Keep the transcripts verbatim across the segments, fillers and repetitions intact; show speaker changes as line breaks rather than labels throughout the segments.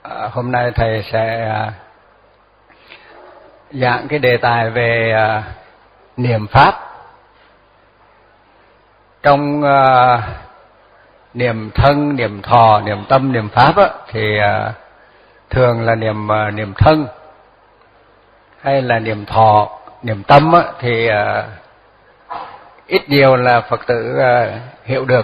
À, hôm nay thầy sẽ à, giảng cái đề tài về à, niệm pháp. Trong à, niệm thân, niệm thọ, niệm tâm, niệm pháp á, thì à, thường là niệm à, niệm thân hay là niệm thọ, niệm tâm á, thì à, ít nhiều là Phật tử à, hiểu được.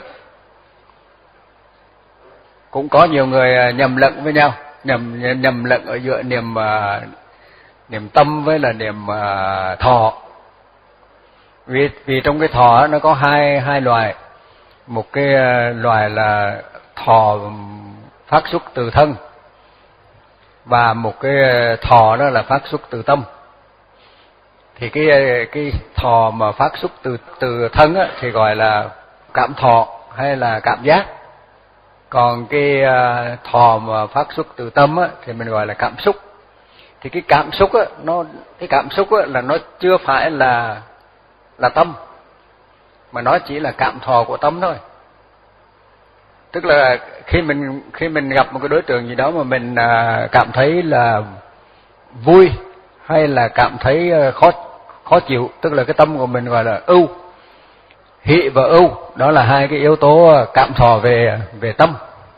Cũng có nhiều người à, nhầm lẫn với nhau, nhầm nhầm lẫn ở giữa niệm à, niệm tâm với là niệm à, thọ. Vì vì trong cái thọ nó có hai hai loại, một cái loại là thọ phát xuất từ thân và một cái thọ đó là phát xuất từ tâm. Thì cái cái thọ mà phát xuất từ từ thân á, thì gọi là cảm thọ hay là cảm giác. Còn cái thọ mà phát xuất từ tâm á, thì mình gọi là cảm xúc. Thì cái cảm xúc á, nó cái cảm xúc á, là nó chưa phải là là tâm, mà nó chỉ là cảm thọ của tâm thôi. Tức là khi mình khi mình gặp một cái đối tượng gì đó mà mình à, cảm thấy là vui hay là cảm thấy khó khó chịu, tức là cái tâm của mình gọi là ưu. Hỷ và ưu đó là hai cái yếu tố cảm thọ về về tâm.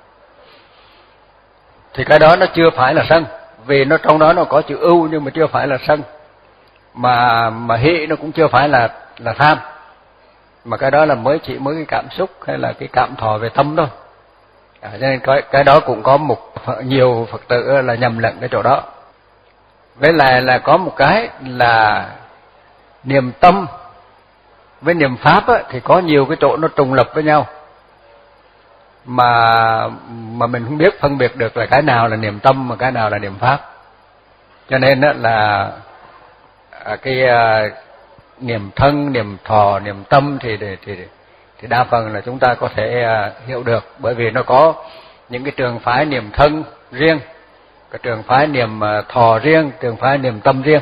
Thì cái đó nó chưa phải là sân, vì nó trong đó nó có chữ ưu nhưng mà chưa phải là sân. Mà mà hỷ nó cũng chưa phải là là tham. Mà cái đó là mới chỉ mới cái cảm xúc hay là cái cảm thọ về tâm thôi. À, cho nên cái, cái đó cũng có một nhiều Phật tử là nhầm lẫn cái chỗ đó. Với lại là có một cái là niệm tâm với niệm pháp á, thì có nhiều cái chỗ nó trùng lập với nhau, mà mà mình không biết phân biệt được là cái nào là niệm tâm mà cái nào là niệm pháp. Cho nên á, là cái uh, niệm thân, niệm thọ, niệm tâm thì thì thì đa phần là chúng ta có thể uh, hiểu được, bởi vì nó có những cái trường phái niệm thân riêng, cái trường phái niệm uh, thọ riêng, trường phái niệm tâm riêng.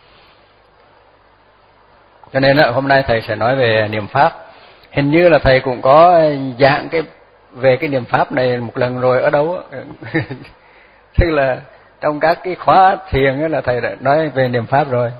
Cho nên uh, hôm nay thầy sẽ nói về niệm pháp. Hình như là thầy cũng có giảng cái về cái niệm pháp này một lần rồi ở đâu á. Tức là trong các cái khóa thiền ấy là thầy đã nói về niệm pháp rồi.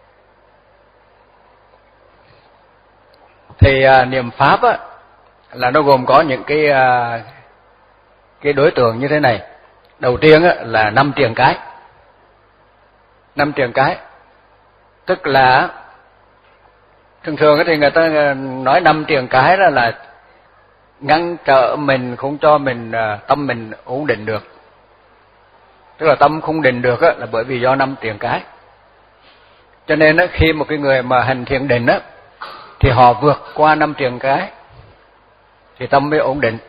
Thì à, niệm pháp á là nó gồm có những cái à, cái đối tượng như thế này. Đầu tiên á là năm triền cái. Năm triền cái tức là thường thường thì người ta nói năm triền cái đó là ngăn trở mình, không cho mình à, tâm mình ổn định được. Tức là tâm không định được á là bởi vì do năm triền cái. Cho nên á, khi một cái người mà hành thiền định á thì họ vượt qua năm triền cái thì tâm mới ổn định.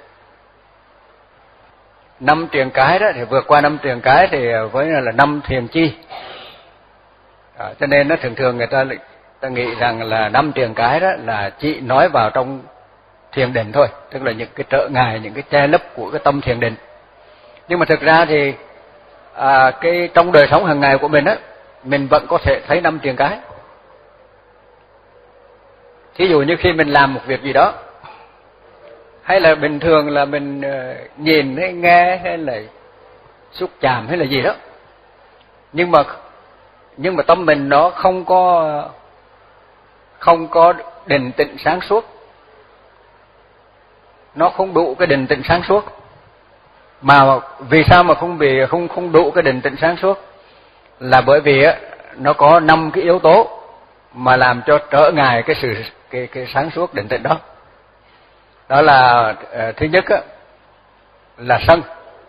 Năm triền cái đó thì vượt qua năm triền cái thì với là năm thiền chi. À, cho nên nó thường thường người ta ta nghĩ rằng là năm triền cái đó là chỉ nói vào trong thiền định thôi, tức là những cái trở ngại, những cái che lấp của cái tâm thiền định. Nhưng mà thực ra thì à, cái trong đời sống hàng ngày của mình á, mình vẫn có thể thấy năm triền cái. Thí dụ như khi mình làm một việc gì đó, hay là bình thường là mình uh, nhìn hay nghe hay là xúc chạm hay là gì đó, nhưng mà nhưng mà tâm mình nó không có không có định tĩnh sáng suốt, nó không đủ cái định tĩnh sáng suốt. Mà vì sao mà không bị không không đủ cái định tĩnh sáng suốt? Là bởi vì á nó có năm cái yếu tố mà làm cho trở ngại cái sự cái cái sáng suốt định tĩnh đó. Đó là uh, thứ nhất á là sân.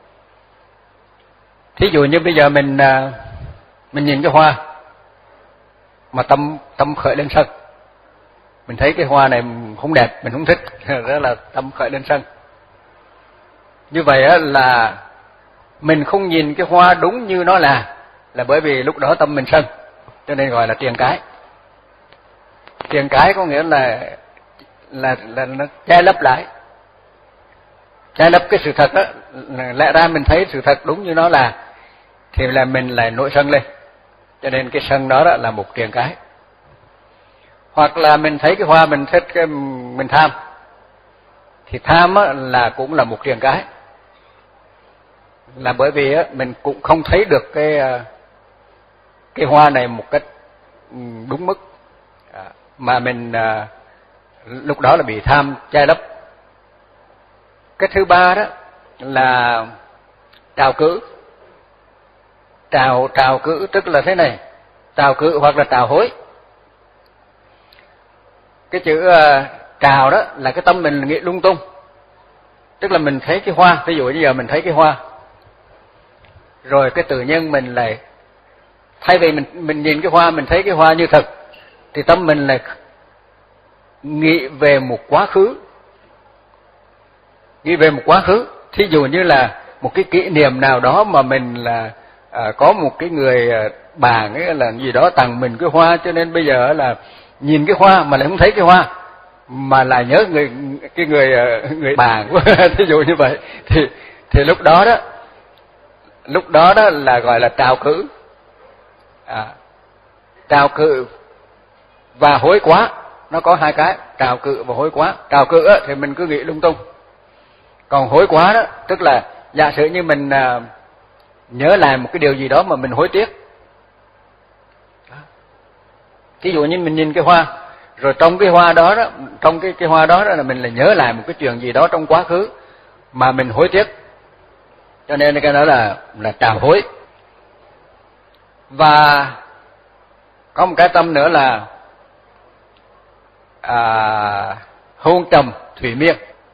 Thí dụ như bây giờ mình uh, mình nhìn cái hoa mà tâm tâm khởi lên sân. Mình thấy cái hoa này không đẹp, mình không thích, đó là tâm khởi lên sân. Như vậy á là mình không nhìn cái hoa đúng như nó là là bởi vì lúc đó tâm mình sân, cho nên gọi là triền cái. Triền cái có nghĩa là là là nó che lấp lại, che lấp cái sự thật đó. Lẽ ra mình thấy sự thật đúng như nó là thì là mình lại nổi sân lên, cho nên cái sân đó, đó là một triền cái. Hoặc là mình thấy cái hoa mình thích, cái mình tham, thì tham á, là cũng là một triền cái. là bởi vì á mình cũng không thấy được cái cái hoa này một cách đúng mức, mà mình lúc đó là bị tham che lấp. Cái thứ ba đó là trào cữ. Trào trào cữ tức là thế này, trào cữ hoặc là trào hối. Cái chữ uh, trào đó là cái tâm mình nghĩ lung tung, tức là mình thấy cái hoa, ví dụ như giờ mình thấy cái hoa, rồi cái tự nhiên mình lại thay vì mình mình nhìn cái hoa, mình thấy cái hoa như thật, thì tâm mình lại nghĩ về một quá khứ, nghĩ về một quá khứ. Thí dụ như là một cái kỷ niệm nào đó mà mình là à, có một cái người bạn ấy là gì đó tặng mình cái hoa, cho nên bây giờ là nhìn cái hoa mà lại không thấy cái hoa, mà lại nhớ người cái người người bạn của thí dụ như vậy, thì thì lúc đó đó lúc đó đó là gọi là trào cữ. À, trào cữ và hối quá, nó có hai cái, trào cữ và hối quá. Trào cữ á, thì mình cứ nghĩ lung tung, còn hối quá đó tức là giả sử như mình à, nhớ lại một cái điều gì đó mà mình hối tiếc. Ví dụ như mình nhìn cái hoa, rồi trong cái hoa đó đó, trong cái cái hoa đó, đó là mình lại nhớ lại một cái chuyện gì đó trong quá khứ mà mình hối tiếc, cho nên cái đó là là trào hối. Và có một cái tâm nữa là à, hôn trầm thủy miên.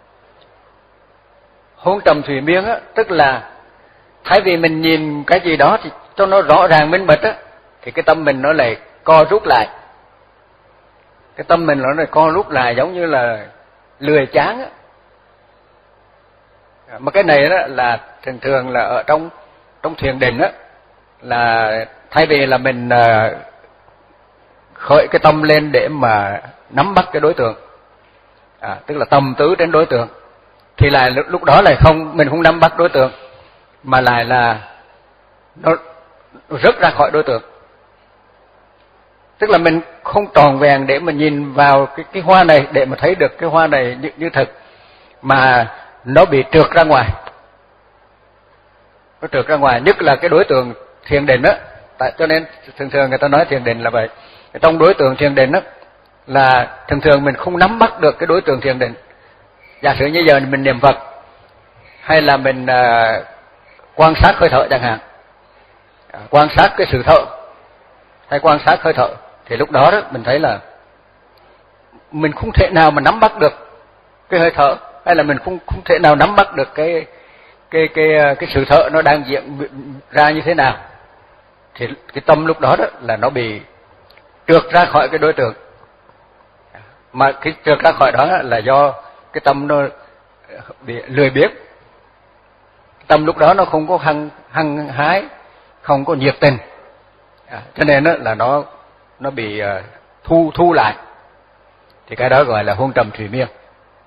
Hôn trầm thủy miên á, tức là thay vì mình nhìn cái gì đó thì cho nó rõ ràng minh bạch á, thì cái tâm mình nó lại co rút lại. Cái tâm mình nó lại co rút lại giống như là lười chán á. Mà cái này đó là thường thường là ở trong trong thiền định á, là thay vì là mình uh, khởi cái tâm lên để mà nắm bắt cái đối tượng, à, tức là tâm tứ đến đối tượng, thì lại lúc đó lại không, mình không nắm bắt đối tượng, mà lại là nó, nó rớt ra khỏi đối tượng. Tức là mình không tròn vẹn để mà nhìn vào cái cái hoa này để mà thấy được cái hoa này như, như thật, mà nó bị trượt ra ngoài. Nó trượt ra ngoài, nhất là cái đối tượng thiền định á. Tại cho nên thường thường người ta nói thiền định là vậy. Trong đối tượng thiền định á là thường thường mình không nắm bắt được cái đối tượng thiền định. Giả sử như giờ mình niệm Phật, hay là mình uh, quan sát hơi thở chẳng hạn, à, quan sát cái sự thở, hay quan sát hơi thở, thì lúc đó đó mình thấy là mình không thể nào mà nắm bắt được cái hơi thở, hay là mình không không thể nào nắm bắt được cái cái cái cái sự thở nó đang diễn ra như thế nào. Thì cái tâm lúc đó đó là nó bị trượt ra khỏi cái đối tượng. Mà cái trượt ra khỏi đó là do cái tâm nó bị lười biếng. Tâm lúc đó nó không có hăng hăng hái, không có nhiệt tình, à, cho nên đó là nó nó bị uh, thu thu lại. Thì cái đó gọi là hôn trầm thủy miên.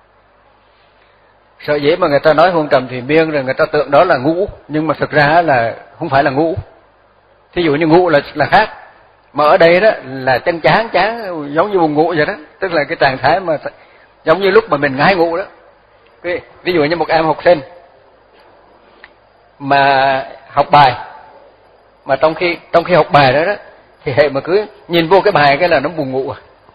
Sở dĩ mà người ta nói hôn trầm thủy miên rồi người ta tưởng đó là ngủ, nhưng mà thực ra là không phải là ngủ. Thí dụ như ngủ là là khác, mà ở đây đó là chân chán chán giống như buồn ngủ vậy đó, tức là cái trạng thái mà giống như lúc mà mình ngái ngủ đó. Cái, ví dụ như một em học sinh mà học bài, mà trong khi trong khi học bài đó đó thì hệ mà cứ nhìn vô cái bài cái là nó buồn ngủ.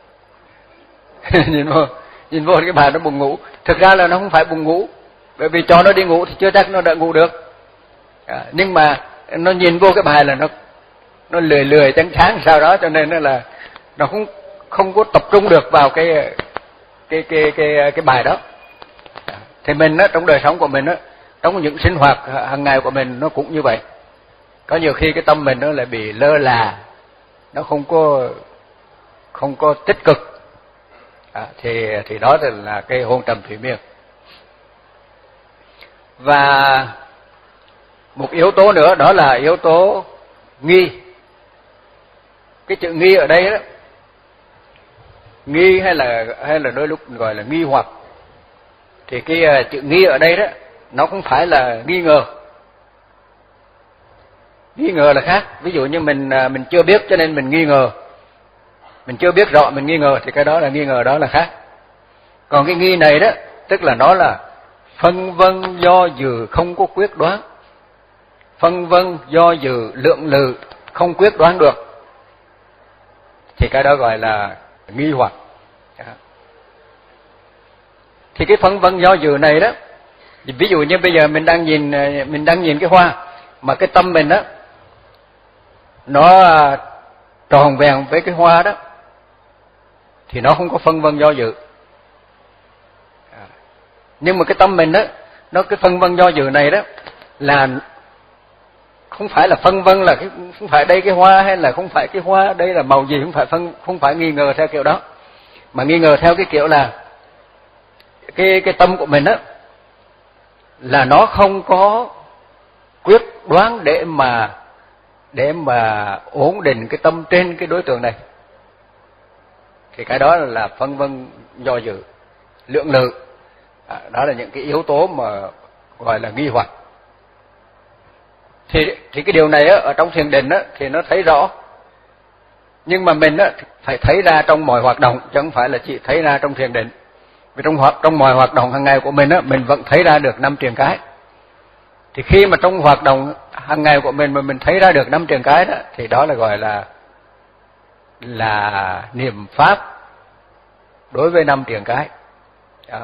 nhìn vô nhìn vô cái bài nó buồn ngủ, thực ra là nó không phải buồn ngủ, bởi vì cho nó đi ngủ thì chưa chắc nó đã ngủ được, à, nhưng mà nó nhìn vô cái bài là nó nó lười lười chán chán sao đó, cho nên nó là nó không không có tập trung được vào cái cái cái cái cái bài đó. Thì mình á, trong đời sống của mình á, trong những sinh hoạt hàng ngày của mình nó cũng như vậy. Có nhiều khi cái tâm mình nó lại bị lơ là, nó không có không có tích cực, à, thì thì đó là cái hôn trầm thủy miên. Và một yếu tố nữa đó là yếu tố nghi. Cái chữ nghi ở đây đó, nghi hay là hay là đôi lúc gọi là nghi hoặc, thì cái chữ nghi ở đây đó nó không phải là nghi ngờ. Nghi ngờ là khác. Ví dụ như mình mình chưa biết cho nên mình nghi ngờ, mình chưa biết rõ mình nghi ngờ, thì cái đó là nghi ngờ, đó là khác. Còn cái nghi này đó tức là nó là phân vân do dự không có quyết đoán. phân vân do dự lượng lự, không quyết đoán được, thì cái đó gọi là nghi hoặc. Thì cái phân vân do dự này đó, ví dụ như bây giờ mình đang nhìn mình đang nhìn cái hoa, mà cái tâm mình đó nó tròn vẹn với cái hoa đó, thì nó không có phân vân do dự. Nhưng mà cái tâm mình đó, nó cái phân vân do dự này đó là không phải là phân vân là cái, không phải đây cái hoa hay là không phải cái hoa đây là màu gì, không phải phân không phải nghi ngờ theo kiểu đó, mà nghi ngờ theo cái kiểu là cái cái tâm của mình á là nó không có quyết đoán để mà để mà ổn định cái tâm trên cái đối tượng này, thì cái đó là phân vân do dự lượng lự. À, đó là những cái yếu tố mà gọi là nghi hoặc. Thì thì cái điều này á, ở trong thiền định á, thì nó thấy rõ, nhưng mà mình á, phải thấy ra trong mọi hoạt động, chứ không phải là chỉ thấy ra trong thiền định. Vì trong hoạt trong mọi hoạt động hàng ngày của mình á, mình vẫn thấy ra được năm triền cái. Thì khi mà trong hoạt động hàng ngày của mình mà mình thấy ra được năm triền cái đó, thì đó là gọi là là niệm pháp đối với năm triền cái. Đó.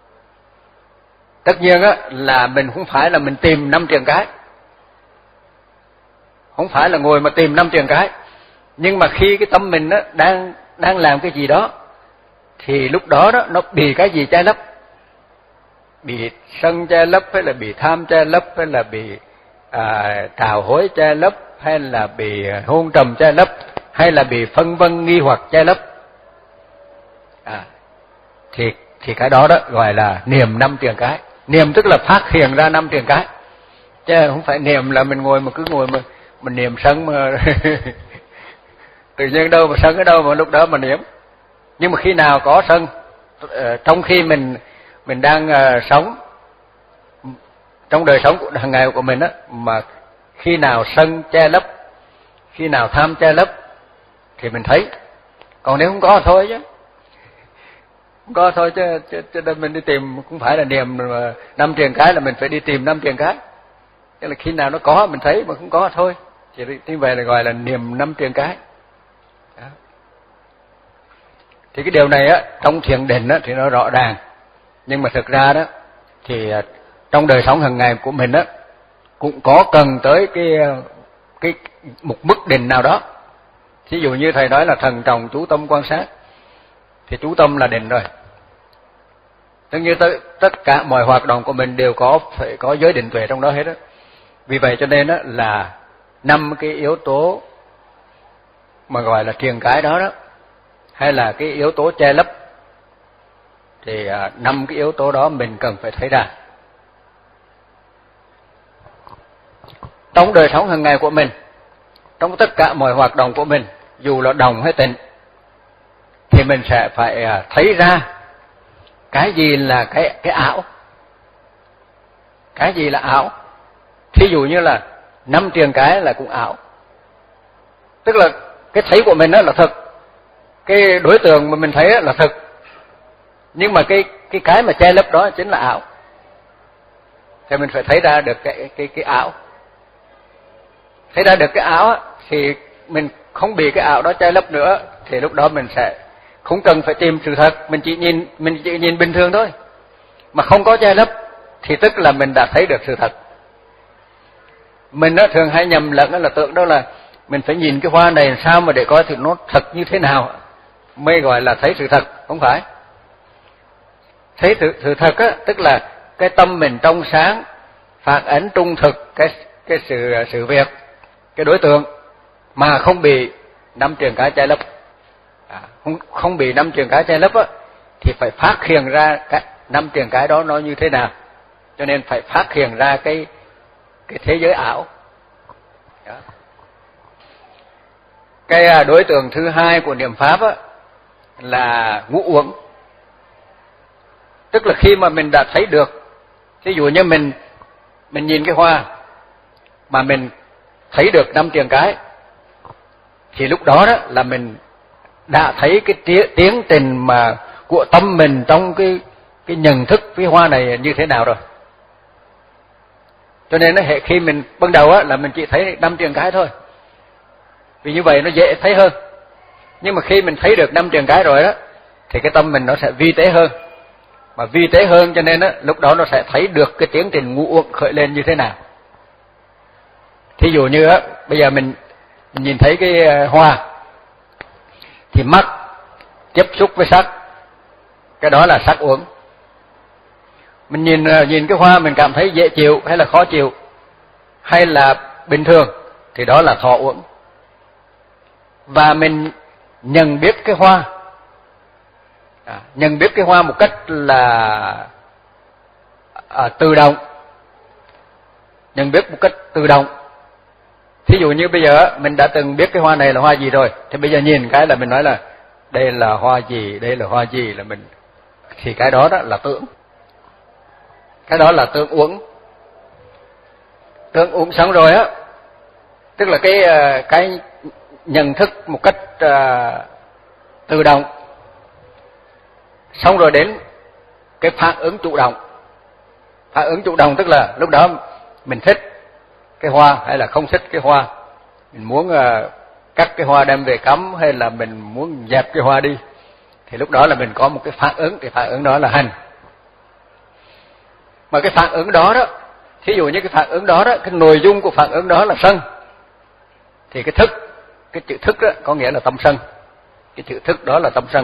Tất nhiên á là mình không phải là mình tìm năm triền cái, không phải là ngồi mà tìm năm triền cái, nhưng mà khi cái tâm mình á đang đang làm cái gì đó, thì lúc đó đó nó bị cái gì che lấp, bị sân che lấp, hay là bị tham che lấp, hay là bị à, trào hối che lấp, hay là bị hôn trầm che lấp, hay là bị phân vân nghi hoặc che lấp, à, thì thì cái đó đó gọi là niệm năm triền cái. Niệm tức là phát hiện ra năm triền cái, chứ không phải niệm là mình ngồi mà cứ ngồi mà mình niệm sân mà tự nhiên đâu mà sân ở đâu mà lúc đó mà niệm. Nhưng mà khi nào có sân, trong khi mình mình đang uh, sống trong đời sống của hàng ngày của mình á, mà khi nào sân che lấp, khi nào tham che lấp thì mình thấy. Còn nếu không có thôi chứ, không có thôi chứ, chứ, chứ mình đi tìm, không phải là niệm năm triền cái là mình phải đi tìm năm triền cái. Tức là khi nào nó có mình thấy, mà không có thôi. Thì như vậy là gọi là niệm năm triền cái. Đó. Thì cái điều này á, trong thiền định á thì nó rõ ràng, nhưng mà thực ra đó thì trong đời sống hàng ngày của mình á cũng có cần tới cái cái một mức định nào đó. Ví dụ như thầy nói là thần trọng chú tâm quan sát, thì chú tâm là định rồi. Tất nhiên tất cả mọi hoạt động của mình đều có phải có giới định tuệ trong đó hết á. Vì vậy cho nên á là năm cái yếu tố mà gọi là triền cái đó đó, hay là cái yếu tố che lấp, thì năm cái yếu tố đó mình cần phải thấy ra. Trong đời sống hàng ngày của mình, trong tất cả mọi hoạt động của mình, dù là đồng hay tịnh, thì mình sẽ phải thấy ra cái gì là cái cái ảo, cái gì là ảo. Thí dụ như là năm triền cái là cũng ảo, tức là cái thấy của mình đó là thực, cái đối tượng mà mình thấy là thực, nhưng mà cái cái cái mà che lấp đó chính là ảo. Thì mình phải thấy ra được cái cái cái ảo. Thấy ra được cái ảo thì mình không bị cái ảo đó che lấp nữa, thì lúc đó mình sẽ không cần phải tìm sự thật, mình chỉ nhìn mình chỉ nhìn bình thường thôi, mà không có che lấp, thì tức là mình đã thấy được sự thật. Mình đó thường hay nhầm lẫn là tưởng đó là mình phải nhìn cái hoa này sao mà để coi thì nó thật như thế nào mới gọi là thấy sự thật. Không phải. Thấy sự, sự thật á, tức là cái tâm mình trong sáng, phản ánh trung thực cái cái sự sự việc, cái đối tượng, mà không bị năm triền cái che lấp. À, không không bị năm triền cái che lấp á, thì phải phát hiện ra cái năm triền cái đó nó như thế nào. Cho nên phải phát hiện ra cái cái thế giới ảo. Đó. Cái đối tượng thứ hai của niệm pháp á là ngũ uẩn. Tức là khi mà mình đã thấy được, ví dụ như mình mình nhìn cái hoa mà mình thấy được năm triền cái, thì lúc đó đó là mình đã thấy cái tiến trình mà của tâm mình trong cái cái nhận thức cái hoa này như thế nào rồi. Cho nên nó hệ khi mình ban đầu á là mình chỉ thấy năm trường cái thôi, vì như vậy nó dễ thấy hơn. Nhưng mà khi mình thấy được năm trường cái rồi đó thì cái tâm mình nó sẽ vi tế hơn, mà vi tế hơn cho nên á lúc đó nó sẽ thấy được cái tiến trình ngũ uẩn khởi lên như thế nào. Thí dụ như á bây giờ mình, mình nhìn thấy cái hoa thì mắt tiếp xúc với sắc, cái đó là sắc uẩn. Mình nhìn nhìn cái hoa mình cảm thấy dễ chịu hay là khó chịu hay là bình thường thì đó là thọ uẩn. Và mình nhận biết cái hoa, à, nhận biết cái hoa một cách là à, tự động, nhận biết một cách tự động. Thí dụ như bây giờ mình đã từng biết cái hoa này là hoa gì rồi, thì bây giờ nhìn cái là mình nói là đây là hoa gì, đây là hoa gì, là mình, thì cái đó đó là tưởng, cái đó là tưởng uẩn. Tưởng uẩn xong rồi á, tức là cái cái nhận thức một cách uh, tự động, xong rồi đến cái phản ứng chủ động. Phản ứng chủ động tức là lúc đó mình thích cái hoa hay là không thích cái hoa, mình muốn uh, cắt cái hoa đem về cắm hay là mình muốn dẹp cái hoa đi, thì lúc đó là mình có một cái phản ứng, cái phản ứng đó là hành. Mà cái phản ứng đó đó, thí dụ như cái phản ứng đó đó, cái nội dung của phản ứng đó là sân, thì cái thức, cái chữ thức đó có nghĩa là tâm sân, cái chữ thức đó là tâm sân.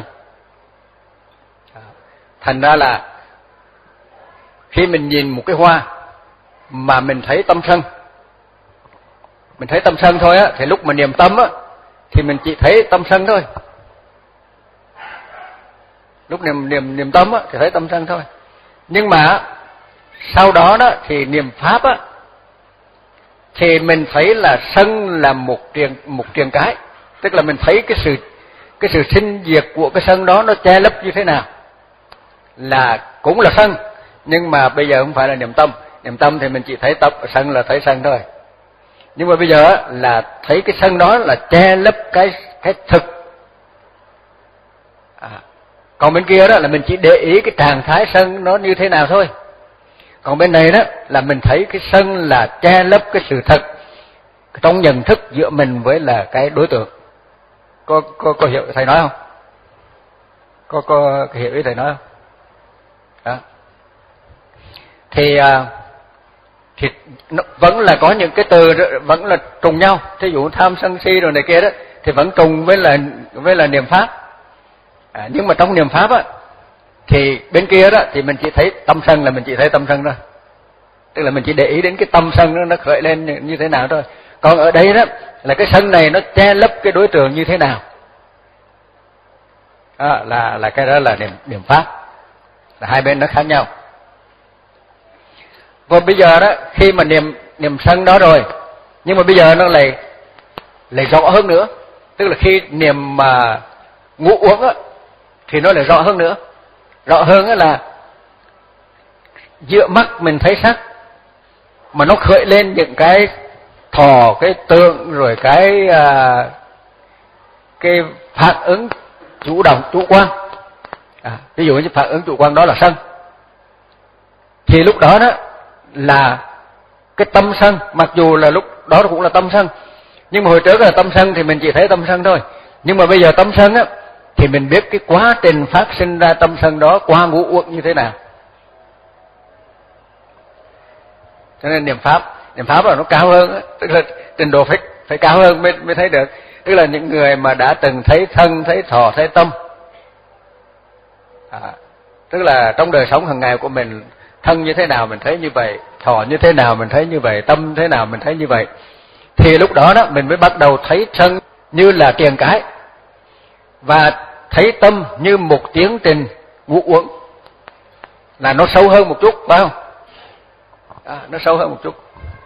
Thành ra là khi mình nhìn một cái hoa mà mình thấy tâm sân, mình thấy tâm sân thôi á, thì lúc mà niệm tâm á thì mình chỉ thấy tâm sân thôi. Lúc niệm niệm niệm tâm á thì thấy tâm sân thôi. Nhưng mà sau đó đó thì niệm pháp á thì mình thấy là sân là một triền một triền cái, tức là mình thấy cái sự cái sự sinh diệt của cái sân đó nó che lấp như thế nào, là cũng là sân, nhưng mà bây giờ không phải là niệm tâm. Niệm tâm thì mình chỉ thấy tập sân là thấy sân thôi, nhưng mà bây giờ là thấy cái sân đó là che lấp cái cái thực. À, còn bên kia đó là mình chỉ để ý cái trạng thái sân nó như thế nào thôi. Còn bên này đó là mình thấy cái sân là che lấp cái sự thật trong nhận thức giữa mình với là cái đối tượng. Có có có hiểu thầy nói không? Có có hiểu ý thầy nói không? Đó. Thì thì nó vẫn là có những cái từ vẫn là trùng nhau. Thí dụ tham sân si rồi này kia đó thì vẫn trùng với là với là niệm pháp. À, nhưng mà trong niệm pháp á thì bên kia đó thì mình chỉ thấy tâm sân là mình chỉ thấy tâm sân thôi, tức là mình chỉ để ý đến cái tâm sân đó, nó khởi lên như thế nào thôi. Còn ở đây đó là cái sân này nó che lấp cái đối tượng như thế nào, à, là là cái đó là niệm niệm pháp, là hai bên nó khác nhau. Và bây giờ đó khi mà niệm niệm sân đó rồi, nhưng mà bây giờ nó lại lại rõ hơn nữa, tức là khi niệm mà ngũ uẩn á thì nó lại rõ hơn nữa. Rõ hơn là giữa mắt mình thấy sắc mà nó khởi lên những cái thọ, cái tượng, rồi cái à, cái phản ứng chủ động, chủ quan. À, ví dụ như phản ứng chủ quan đó là sân, thì lúc đó đó là cái tâm sân, mặc dù là lúc đó cũng là tâm sân, nhưng mà hồi trước là tâm sân thì mình chỉ thấy tâm sân thôi. Nhưng mà bây giờ tâm sân á thì mình biết cái quá trình phát sinh ra tâm sân đó qua ngũ uẩn như thế nào. Cho nên niệm pháp, niệm pháp là nó cao hơn, tức là trình độ phải phải cao hơn mới mới thấy được. Tức là những người mà đã từng thấy thân, thấy thọ, thấy tâm, à, tức là trong đời sống hàng ngày của mình, thân như thế nào mình thấy như vậy, thọ như thế nào mình thấy như vậy, tâm thế nào mình thấy như vậy, thì lúc đó đó mình mới bắt đầu thấy thân như là triền cái, và thấy tâm như một tiến trình ngũ uẩn, là nó sâu hơn một chút, phải không? À, nó sâu hơn một chút.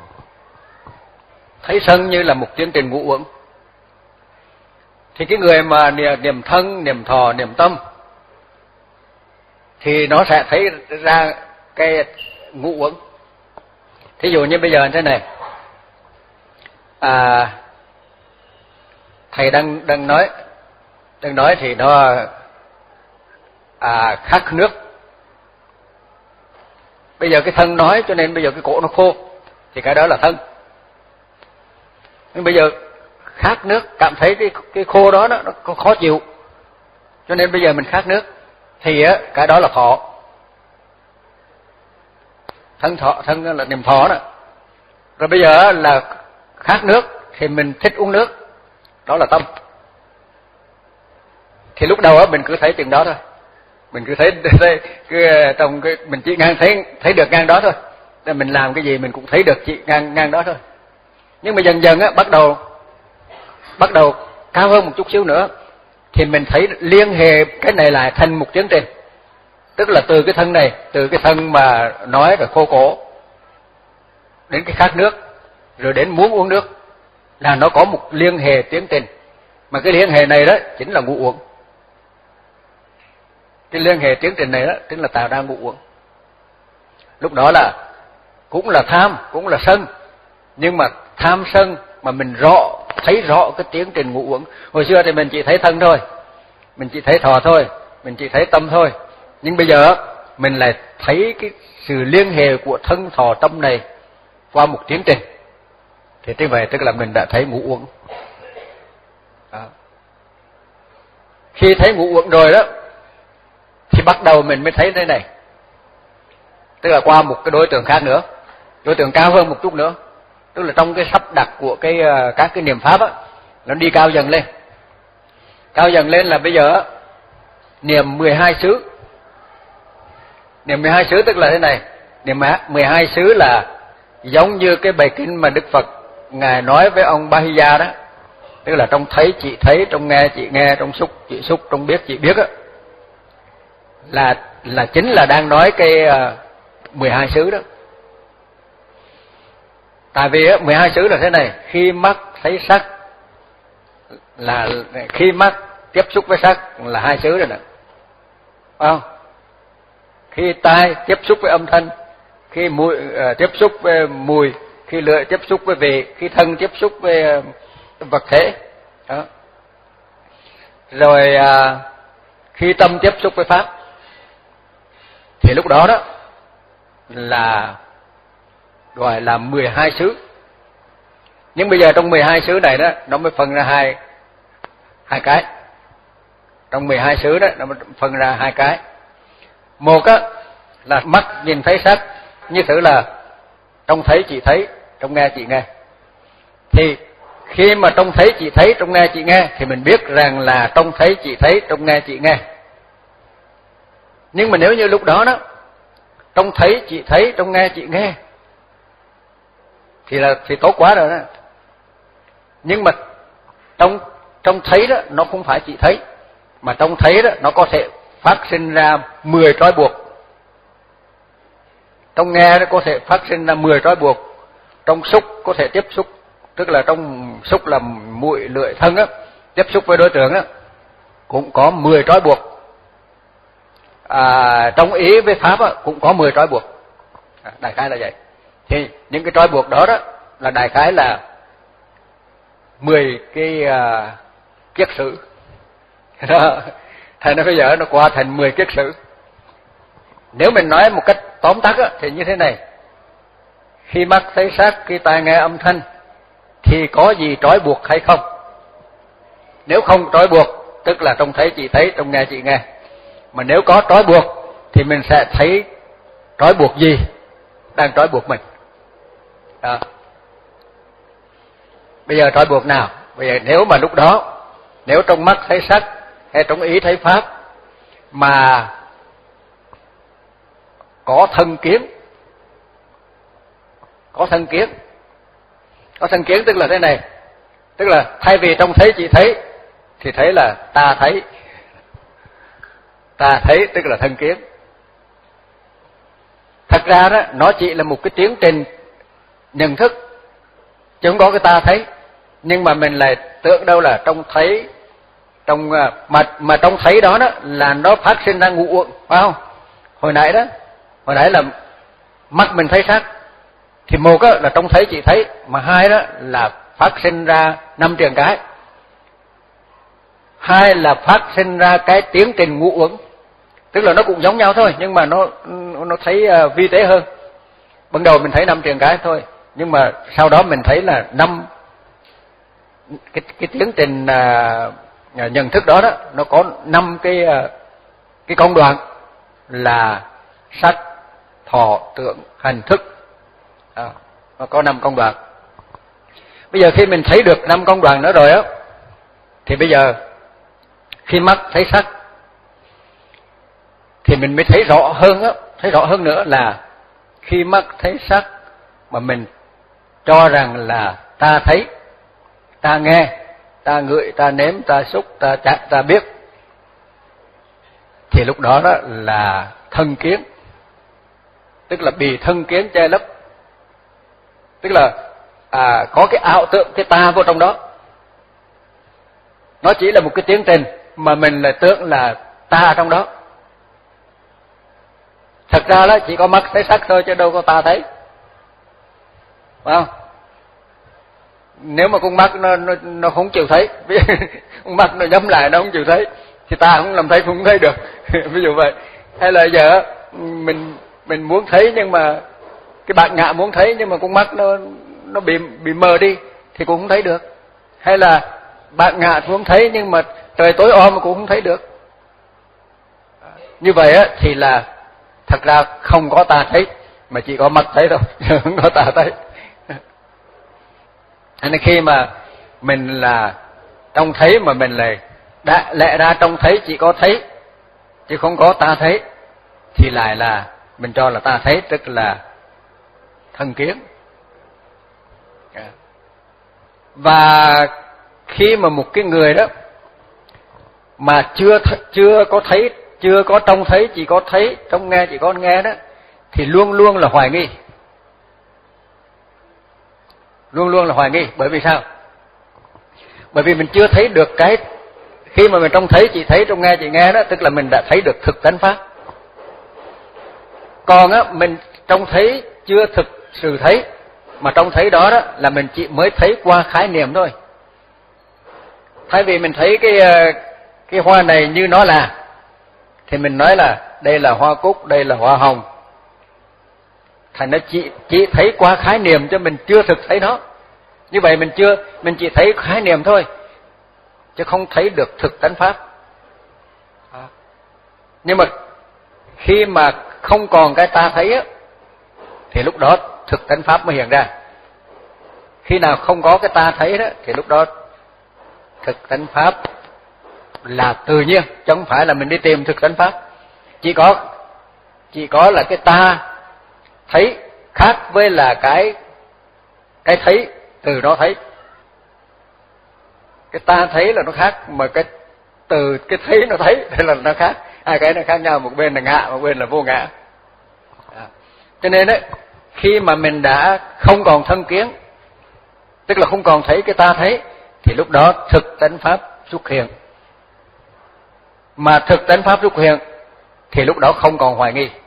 Thấy sân như là một tiến trình ngũ uẩn. Thì cái người mà niệm thân, niệm thọ, niệm tâm thì nó sẽ thấy ra cái ngũ uẩn. Thí dụ như bây giờ thế này, à, thầy đang đang nói, đang nói thì nó à, khát nước. Bây giờ cái thân nói cho nên bây giờ cái cổ nó khô, thì cái đó là thân. Nhưng bây giờ khát nước, cảm thấy cái cái khô đó nó, nó khó chịu, cho nên bây giờ mình khát nước, thì á cái đó là thọ. Thân thọ, thân là niệm thọ đó. Rồi bây giờ là khát nước thì mình thích uống nước, đó là tâm. Thì lúc đầu á mình cứ thấy chừng đó thôi, mình cứ thấy, thấy cứ trong cái mình chỉ ngang thấy thấy được ngang đó thôi, nên mình làm cái gì mình cũng thấy được chỉ ngang ngang đó thôi. Nhưng mà dần dần á bắt đầu bắt đầu cao hơn một chút xíu nữa, thì mình thấy liên hệ cái này lại thành một tiến trình. Tức là từ cái thân này, từ cái thân mà nói về khô cổ, đến cái khát nước, rồi đến muốn uống nước, là nó có một liên hệ tiến trình. Mà cái liên hệ này đó chính là ngũ uẩn. Cái liên hệ tiến trình này đó chính là tạo ra ngũ uẩn. Lúc đó là cũng là tham, cũng là sân, nhưng mà tham sân mà mình rõ, thấy rõ cái tiến trình ngũ uẩn. Hồi xưa thì mình chỉ thấy thân thôi, mình chỉ thấy thọ thôi, mình chỉ thấy tâm thôi. Nhưng bây giờ mình lại thấy cái sự liên hệ của thân thọ tâm này qua một tiến trình. Thì như vậy tức là mình đã thấy ngũ uẩn. Đó. Khi thấy ngũ uẩn rồi đó, thì bắt đầu mình mới thấy thế này. Tức là qua một cái đối tượng khác nữa, đối tượng cao hơn một chút nữa. Tức là trong cái sắp đặt của cái các cái niệm pháp á, nó đi cao dần lên. Cao dần lên là bây giờ niệm mười hai xứ. Niệm mười hai xứ tức là thế này. Niệm mười hai xứ là giống như cái bài kinh mà Đức Phật Ngài nói với ông Bahiya đó. Tức là trong thấy chị thấy, trong nghe chị nghe, trong xúc chị xúc, trong biết chị biết á. Là là chính là đang nói cái mười hai xứ đó. Tại vì á, mười hai xứ là thế này. Khi mắt thấy sắc, là khi mắt tiếp xúc với sắc là hai xứ rồi nè, phải không? Khi tai tiếp xúc với âm thanh, khi mũi uh, tiếp xúc với mùi, khi lưỡi tiếp xúc với vị, khi thân tiếp xúc với uh, vật thể đó. Rồi uh, khi tâm tiếp xúc với pháp, thì lúc đó đó là gọi là mười hai xứ. Nhưng bây giờ trong mười hai xứ này đó, nó mới phân ra hai hai cái. Trong mười hai xứ đó, nó mới phân ra hai cái. Một á là mắt nhìn thấy sắc, như thử là trông thấy chị thấy, trông nghe chị nghe. Thì khi mà trông thấy chị thấy, trông nghe chị nghe, thì mình biết rằng là trông thấy chị thấy, trông nghe chị nghe. Nhưng mà nếu như lúc đó đó, trông thấy chị thấy, trông nghe chị nghe, thì là thì tốt quá rồi đó. Nhưng mà trong trong thấy đó nó không phải chị thấy, mà trong thấy đó nó có thể phát sinh ra mười trói buộc. Trong nghe nó có thể phát sinh ra mười trói buộc. Trong xúc có thể tiếp xúc, tức là trong xúc là mũi lưỡi thân á, tiếp xúc với đối tượng á, cũng có mười trói buộc. À, trong ý với pháp á, cũng có mười trói buộc. À, đại khái là vậy. Thì những cái trói buộc đó đó là đại khái là mười cái uh, kiết sử. Đó. Thành ra bây giờ nó qua thành mười kiết sử. Nếu mình nói một cách tóm tắt á, thì như thế này. Khi mắt thấy sắc, khi tai nghe âm thanh, thì có gì trói buộc hay không? Nếu không trói buộc, tức là trông thấy chị thấy, trông nghe chị nghe. Mà nếu có trói buộc, thì mình sẽ thấy trói buộc gì đang trói buộc mình. Đó. Bây giờ trói buộc nào? Bây giờ nếu mà lúc đó, nếu trong mắt thấy sắc, hay trong ý thấy pháp, mà có thân kiến, có thân kiến, có thân kiến tức là thế này, tức là thay vì trông thấy chị thấy, thì thấy là ta thấy, ta thấy tức là thân kiến. Thật ra đó, nó chỉ là một cái tiến trình nhận thức, chứ không có cái ta thấy. Nhưng mà mình lại tưởng đâu là trông thấy, trong mà mà trông thấy đó đó là nó phát sinh ra ngũ uẩn, phải không? Hồi nãy đó, hồi nãy là mắt mình thấy sắc, thì một á là trông thấy chị thấy, mà hai đó là phát sinh ra năm trường cái. Hai là phát sinh ra cái tiến trình ngũ uẩn, tức là nó cũng giống nhau thôi, nhưng mà nó nó thấy uh, vi tế hơn. Ban đầu mình thấy năm trường cái thôi, Nhưng mà sau đó mình thấy là năm cái cái tiến trình à, nhận thức đó đó nó có năm cái cái công đoạn là sắc, thọ, tưởng, hành, thức. À, nó có năm công đoạn. Bây giờ khi mình thấy được năm công đoạn đó rồi á, thì bây giờ khi mắt thấy sắc thì mình mới thấy rõ hơn á, thấy rõ hơn nữa là khi mắt thấy sắc mà mình cho rằng là ta thấy, ta nghe, ta ngửi, ta nếm, ta xúc, ta chạm, ta biết, thì lúc đó đó là thân kiến, tức là bị thân kiến che lấp, tức là à, có cái ảo tượng cái ta vô trong đó. Nó chỉ là một cái tiến trình mà mình lại tưởng là ta trong đó. Thật ra đó chỉ có mắt thấy sắc thôi chứ đâu có ta thấy, phải không? Nếu mà con mắt nó nó nó không chịu thấy, con mắt nó nhắm lại nó không chịu thấy, thì ta không làm thấy cũng không thấy được. Ví dụ vậy. Hay là giờ mình mình muốn thấy nhưng mà cái bạn ngạ muốn thấy nhưng mà con mắt nó nó bị bị mờ đi thì cũng không thấy được. Hay là bạn ngạ cũng không thấy nhưng mà trời tối om mà cũng không thấy được. Như vậy á thì là thật ra không có ta thấy mà chỉ có mắt thấy thôi, không có ta thấy. Nên khi mà mình là trông thấy mà mình lại đã lẽ ra trông thấy chỉ có thấy chứ không có ta thấy, thì lại là mình cho là ta thấy, tức là thân kiến. Và khi mà một cái người đó mà chưa chưa có thấy, chưa có trông thấy, chỉ có thấy, trông nghe chỉ có nghe đó, thì luôn luôn là hoài nghi. Luôn luôn là hoài nghi. Bởi vì sao? Bởi vì mình chưa thấy được cái, khi mà mình trông thấy chỉ thấy, trông nghe chỉ nghe đó, tức là mình đã thấy được thực tánh pháp. Còn á, mình trông thấy chưa thực sự thấy, mà trông thấy đó đó là mình chỉ mới thấy qua khái niệm thôi. Thay vì mình thấy cái cái hoa này như nó là, thì mình nói là đây là hoa cúc, đây là hoa hồng. Thành nó chỉ chỉ thấy qua khái niệm chứ mình chưa thực thấy nó. Như vậy mình chưa mình chỉ thấy khái niệm thôi, chứ không thấy được thực tánh pháp. Nhưng mà khi mà không còn cái ta thấy á, thì lúc đó thực tánh pháp mới hiện ra. Khi nào không có cái ta thấy đó, thì lúc đó thực tánh pháp là tự nhiên, chứ không phải là mình đi tìm thực tánh pháp. Chỉ có chỉ có là cái ta thấy khác với là cái cái thấy từ đó thấy. Cái ta thấy là nó khác, mà cái từ cái thấy nó thấy thì là nó khác. Hai cái nó khác nhau, một bên là ngã, một bên là vô ngã. À. Cho nên đấy, khi mà mình đã không còn thân kiến, tức là không còn thấy cái ta thấy, thì lúc đó thực tánh pháp xuất hiện. Mà thực tánh pháp xuất hiện thì lúc đó không còn hoài nghi.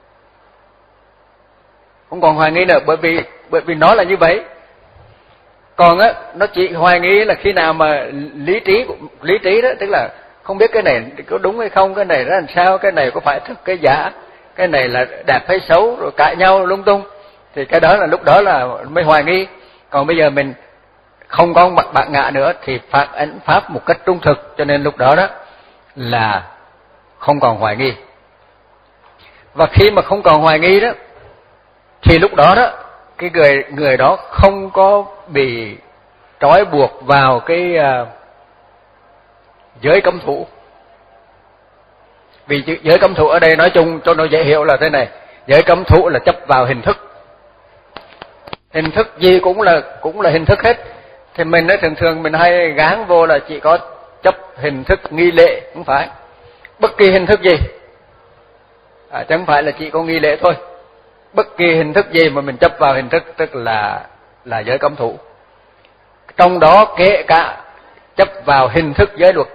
Không còn hoài nghi nữa, bởi vì bởi vì nó là như vậy. Còn á, nó chỉ hoài nghi là khi nào mà lý trí lý trí đó, tức là không biết cái này có đúng hay không, cái này nó làm sao, cái này có phải thực cái giả, cái này là đẹp hay xấu, rồi cãi nhau lung tung, thì cái đó là lúc đó là mới hoài nghi. Còn bây giờ mình không có mặt bạn ngạ nữa thì phản ánh pháp một cách trung thực, cho nên lúc đó đó là không còn hoài nghi. Và khi mà không còn hoài nghi đó, thì lúc đó đó cái người người đó không có bị trói buộc vào cái uh, giới cấm thủ. Vì giới cấm thủ ở đây nói chung cho nó dễ hiểu là thế này: giới cấm thủ là chấp vào hình thức, hình thức gì cũng là cũng là hình thức hết. Thì mình nói thường thường mình hay gán vô là chỉ có chấp hình thức nghi lễ, không phải bất kỳ hình thức gì, à, chứ không phải là chỉ có nghi lễ thôi. Bất kỳ hình thức gì mà mình chấp vào hình thức tức là là giới cấm thủ. Trong đó kể cả chấp vào hình thức giới luật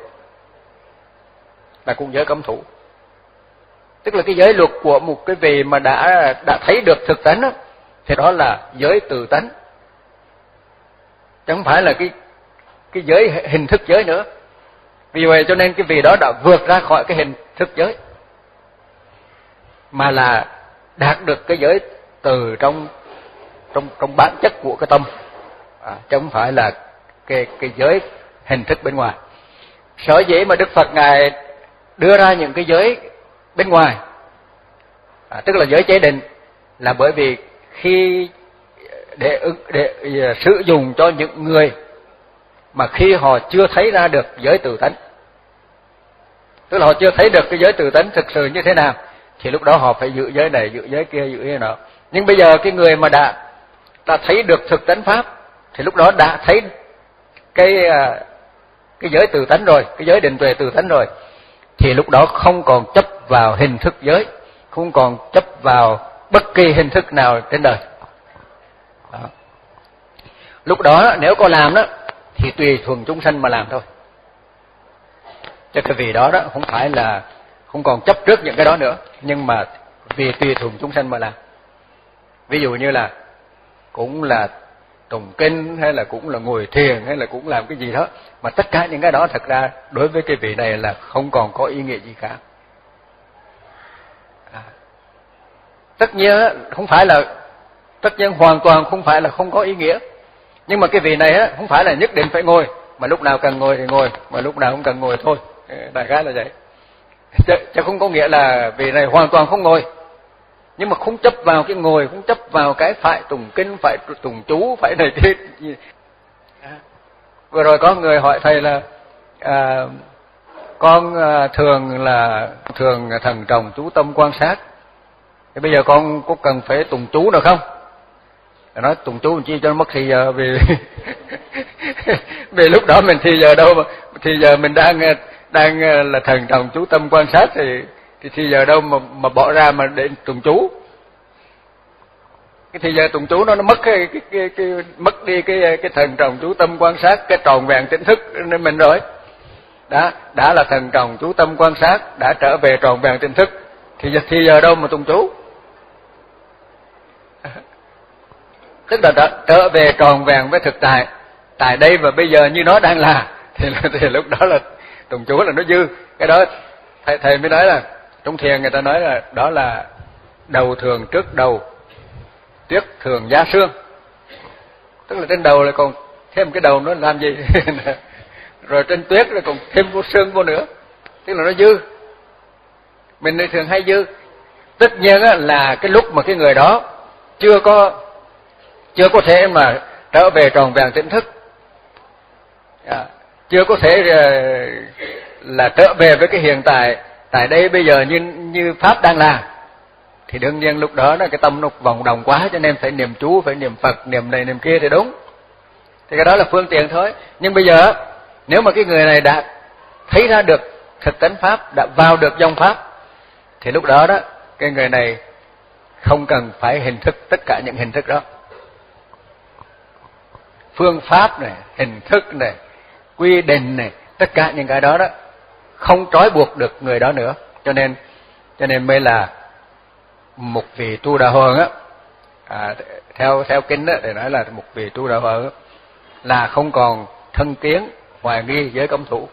là cũng giới cấm thủ. Tức là cái giới luật của một cái vị mà đã đã thấy được thực tánh đó, thì đó là giới tự tánh, chứ không phải là cái cái giới hình thức giới nữa. Vì vậy cho nên cái vị đó đã vượt ra khỏi cái hình thức giới, mà là đạt được cái giới từ trong trong trong bản chất của cái tâm, à, chứ không phải là cái cái giới hình thức bên ngoài. Sở dĩ mà Đức Phật ngài đưa ra những cái giới bên ngoài, à, tức là giới chế định, là bởi vì khi để để, để sử dụng cho những người mà khi họ chưa thấy ra được giới tự tánh, tức là họ chưa thấy được cái giới tự tánh thực sự như thế nào, thì lúc đó họ phải giữ giới này, giữ giới kia, giữ giới nọ. Nhưng bây giờ cái người mà đã đã thấy được thực tánh pháp, thì lúc đó đã thấy cái cái giới tự tánh rồi, cái giới định tuệ tự tánh rồi, thì lúc đó không còn chấp vào hình thức giới, không còn chấp vào bất kỳ hình thức nào trên đời. Đó. Lúc đó nếu có làm đó thì tùy thuận chúng sanh mà làm thôi. Cho cái vì đó đó không phải là không còn chấp trước những cái đó nữa, nhưng mà vì tùy thuận chúng sanh mà làm. Ví dụ như là cũng là tụng kinh, hay là cũng là ngồi thiền, hay là cũng làm cái gì đó, mà tất cả những cái đó thật ra đối với cái vị này là không còn có ý nghĩa gì cả. À. Tất nhiên không phải là tất nhiên hoàn toàn không phải là không có ý nghĩa, nhưng mà cái vị này á không phải là nhất định phải ngồi, mà lúc nào cần ngồi thì ngồi, mà lúc nào không cần ngồi thôi, đại khái là vậy. Chứ, chứ không có nghĩa là vị này hoàn toàn không ngồi, nhưng mà không chấp vào cái ngồi, không chấp vào cái phải tụng kinh, phải tụng chú, phải này thế. À. Vừa rồi có người hỏi thầy là à, con à, thường là thường thần trọng chú tâm quan sát, thì bây giờ con có cần phải tụng chú được không? Nói tụng chú làm chi cho nó mất thì giờ, vì vì lúc đó mình thì giờ đâu mà thì giờ mình đang đang là thần trọng chú tâm quan sát, thì thì thì giờ đâu mà mà bỏ ra mà để tụng chú. Cái thì giờ tụng chú nó nó mất cái cái cái, cái mất đi cái cái thần trọng chú tâm quan sát, cái tròn vẹn tỉnh thức nên mình rồi. Đó, đã là thần trọng chú tâm quan sát, đã trở về tròn vẹn tỉnh thức, thì giờ thì giờ đâu mà tụng chú. Tức là trở, trở về tròn vẹn với thực tại, tại đây và bây giờ như nó đang là, thì, thì lúc đó là tụng chú là nó dư. Cái đó thầy, thầy mới nói là trong thiền người ta nói là đó là đầu thường trước đầu, tuyết thường giá xương. Tức là trên đầu là còn thêm cái đầu nó làm gì rồi trên tuyết rồi còn thêm vô xương vô nữa, tức là nó dư. Mình thường hay dư. Tất nhiên là cái lúc mà cái người đó chưa có chưa có thể mà trở về tròn vẹn tỉnh thức, à, chưa có thể là trở về với cái hiện tại tại đây bây giờ như như pháp đang là, thì đương nhiên lúc đó nó cái tâm nó vòng đồng quá, cho nên phải niệm chú, phải niệm Phật, niệm này niệm kia thì đúng. Thì cái đó là phương tiện thôi. Nhưng bây giờ nếu mà cái người này đã thấy ra được thực tánh pháp, đã vào được dòng pháp, thì lúc đó đó cái người này không cần phải hình thức tất cả những hình thức đó. Phương pháp này, hình thức này, quy định này, tất cả những cái đó đó không trói buộc được người đó nữa. Cho nên cho nên mới là một vị Tu Đà Hoàng á, à, theo theo kinh đó để nói là một vị Tu Đà Hoàng là không còn thân kiến, hoài nghi với cấm thủ.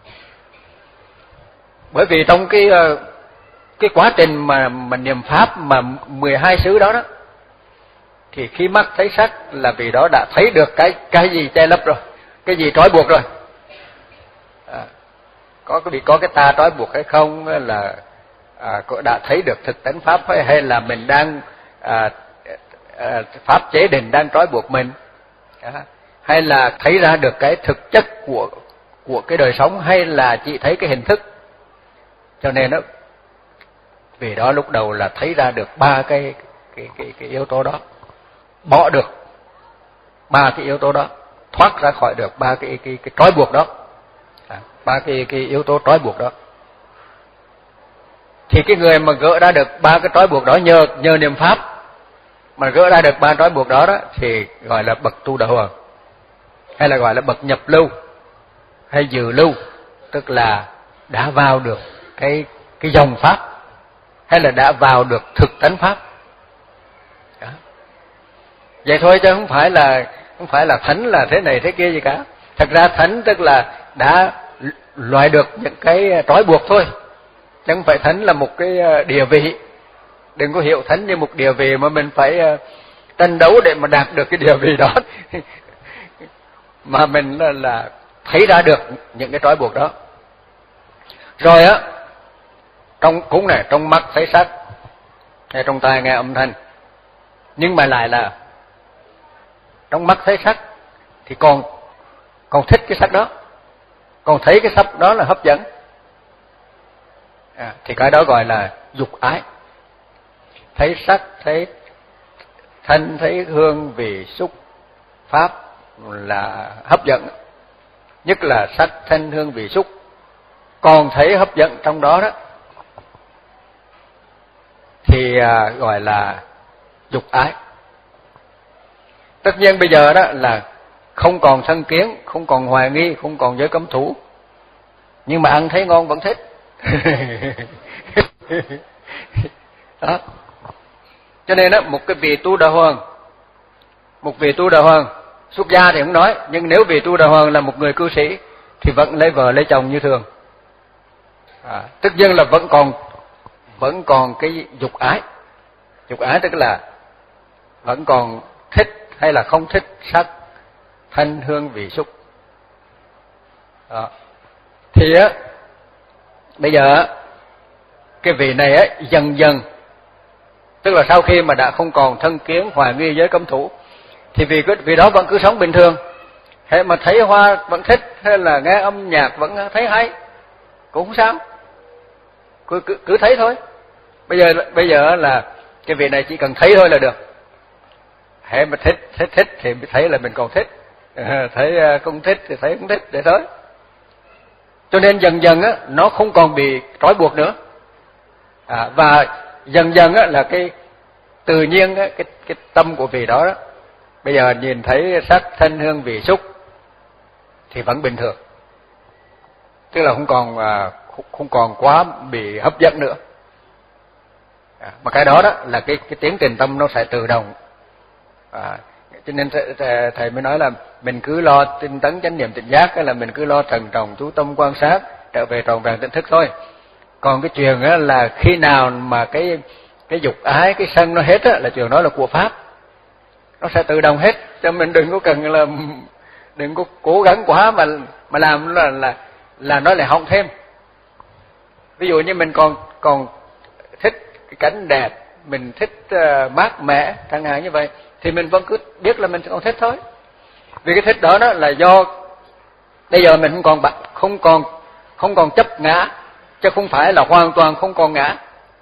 Bởi vì trong cái cái quá trình mà mà niệm pháp mà mười hai xứ đó đó, thì khi mắt thấy sắc là vì đó đã thấy được cái cái gì che lấp rồi, cái gì trói buộc rồi. À, có cái bị có cái ta trói buộc hay không, là à, đã thấy được thực tánh pháp hay, hay là mình đang à, à, pháp chế định đang trói buộc mình, à, hay là thấy ra được cái thực chất của của cái đời sống, hay là chỉ thấy cái hình thức. Cho nên đó, vì đó lúc đầu là thấy ra được ba cái cái cái cái yếu tố đó, bỏ được ba cái yếu tố đó, thoát ra khỏi được ba cái cái cái trói buộc đó, à, ba cái cái yếu tố trói buộc đó. Thì cái người mà gỡ ra được ba cái trói buộc đó nhờ nhờ niệm pháp mà gỡ ra được ba trói buộc đó đó thì gọi là bậc Tu Đà Hoàng, hay là gọi là bậc nhập lưu hay dự lưu, tức là đã vào được cái cái dòng pháp, hay là đã vào được thực tánh pháp. Đó. Vậy thôi, chứ không phải là không phải là thánh là thế này thế kia gì cả. Thật ra thánh tức là đã loại được những cái trói buộc thôi, chứ không phải thánh là một cái địa vị. Đừng có hiểu thánh như một địa vị mà mình phải tranh đấu để mà đạt được cái địa vị đó mà mình là, là thấy ra được những cái trói buộc đó. Rồi á, trong cũng này, trong mắt thấy sắc, hay trong tai nghe âm thanh, nhưng mà lại là trong mắt thấy sắc thì còn còn thích cái sắc đó, còn thấy cái sắc đó là hấp dẫn, à, thì cái đó gọi là dục ái. Thấy sắc, thấy thanh, thấy hương, vị, xúc, pháp là hấp dẫn, nhất là sắc, thanh, hương, vị, xúc, còn thấy hấp dẫn trong đó đó thì à, gọi là dục ái. Tất nhiên bây giờ đó là không còn thân kiến, không còn hoài nghi, không còn giới cấm thủ, nhưng mà ăn thấy ngon vẫn thích. Đó. Cho nên đó, một cái vị tu đà hoàng, một vị tu đà hoàng xuất gia thì không nói, nhưng nếu vị tu đà hoàng là một người cư sĩ thì vẫn lấy vợ lấy chồng như thường. À, tất nhiên là vẫn còn vẫn còn cái dục ái. Dục ái tức là vẫn còn thích hay là không thích sắc, thanh, hương, vị, xúc. Đó. Thì á, bây giờ cái vị này á, dần dần, tức là sau khi mà đã không còn thân kiến, hoài nghi, giới cấm thủ, thì vì cái vì đó vẫn cứ sống bình thường, hay mà thấy hoa vẫn thích, hay là nghe âm nhạc vẫn thấy hay, cũng không sao, cứ cứ, cứ thấy thôi. Bây giờ bây giờ là cái vị này chỉ cần thấy thôi là được. Hễ mà thích thích thích thì thấy là mình còn thích, à, thấy không thích thì thấy không thích để thôi. Cho nên dần dần á, nó không còn bị trói buộc nữa, à, và dần dần á, là cái tự nhiên á, cái cái tâm của vị đó, đó bây giờ nhìn thấy sắc, thanh, hương, vị, xúc thì vẫn bình thường, tức là không còn à, không còn quá bị hấp dẫn nữa. À, mà cái đó đó là cái cái tiến trình tâm nó sẽ tự động. À, cho nên thầy, thầy mới nói là mình cứ lo tinh tấn chánh niệm tỉnh giác, hay là mình cứ lo trần trọng chú tâm quan sát trở về tròn vẹn tỉnh thức thôi. Còn cái chuyện á, là khi nào mà cái cái dục ái, cái sân nó hết á, là chuyện đó là của pháp, nó sẽ tự động hết, cho mình đừng có cần là đừng có cố gắng quá mà mà làm là là là nó lại hỏng thêm. Ví dụ như mình còn còn thích cái cảnh đẹp, mình thích uh, mát mẻ chẳng hạn như vậy, thì mình vẫn cứ biết là mình còn thích thôi. Vì cái thích đó đó là do bây giờ mình không còn bạn không còn không còn chấp ngã, chứ không phải là hoàn toàn không còn ngã.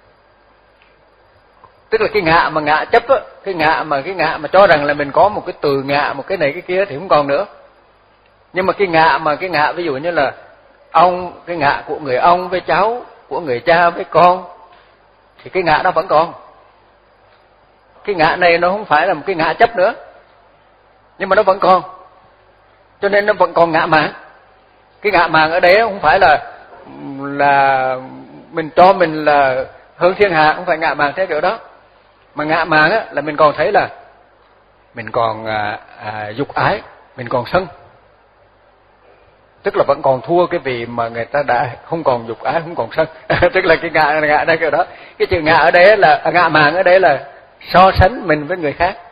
Tức là cái ngã mà ngã chấp á, cái ngã mà cái ngã mà cho rằng là mình có một cái từ ngã, một cái này cái kia thì không còn nữa. Nhưng mà cái ngã mà cái ngã ví dụ như là ông, cái ngã của người ông với cháu, của người cha với con, thì cái ngã đó vẫn còn. Cái ngã này nó không phải là một cái ngã chấp nữa, nhưng mà nó vẫn còn, cho nên nó vẫn còn ngã mạn. Cái ngã mạn ở đấy không phải là là mình cho mình là hơn thiên hạ, không phải ngã mạn theo kiểu đó, mà ngã mạn á là mình còn thấy là mình còn à, à, dục ái, mình còn sân, tức là vẫn còn thua cái vị mà người ta đã không còn dục ái, không còn sân. Tức là cái ngã ngã đây kiểu đó. Cái chữ ngã ở đấy là ngã mạn ở đấy là so sánh mình với người khác,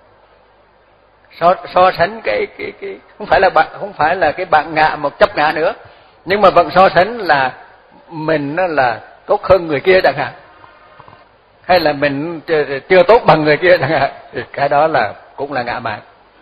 so so sánh cái cái cái không phải là bạn, không phải là cái bạn ngã một chấp ngã nữa, nhưng mà vẫn so sánh là mình nó là tốt hơn người kia chẳng hạn, hay là mình chưa, chưa tốt bằng người kia chẳng hạn, thì cái đó là cũng là ngã mạn.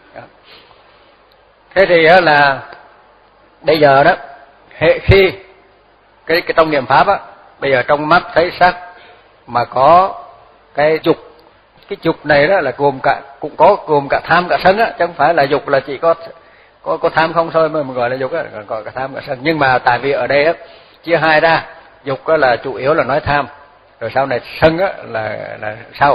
Thế thì là bây giờ đó, hệ khi cái cái trong niệm pháp á, bây giờ trong mắt thấy sắc mà có cái dục, cái dục này đó là gồm cả, cũng có gồm cả tham cả sân á, chứ không phải là dục là chỉ có có có tham không thôi mà mình gọi là dục á, còn cả tham cả sân. Nhưng mà tại vì ở đây á chia hai ra, dục á là chủ yếu là nói tham, rồi sau này sân á là là sau.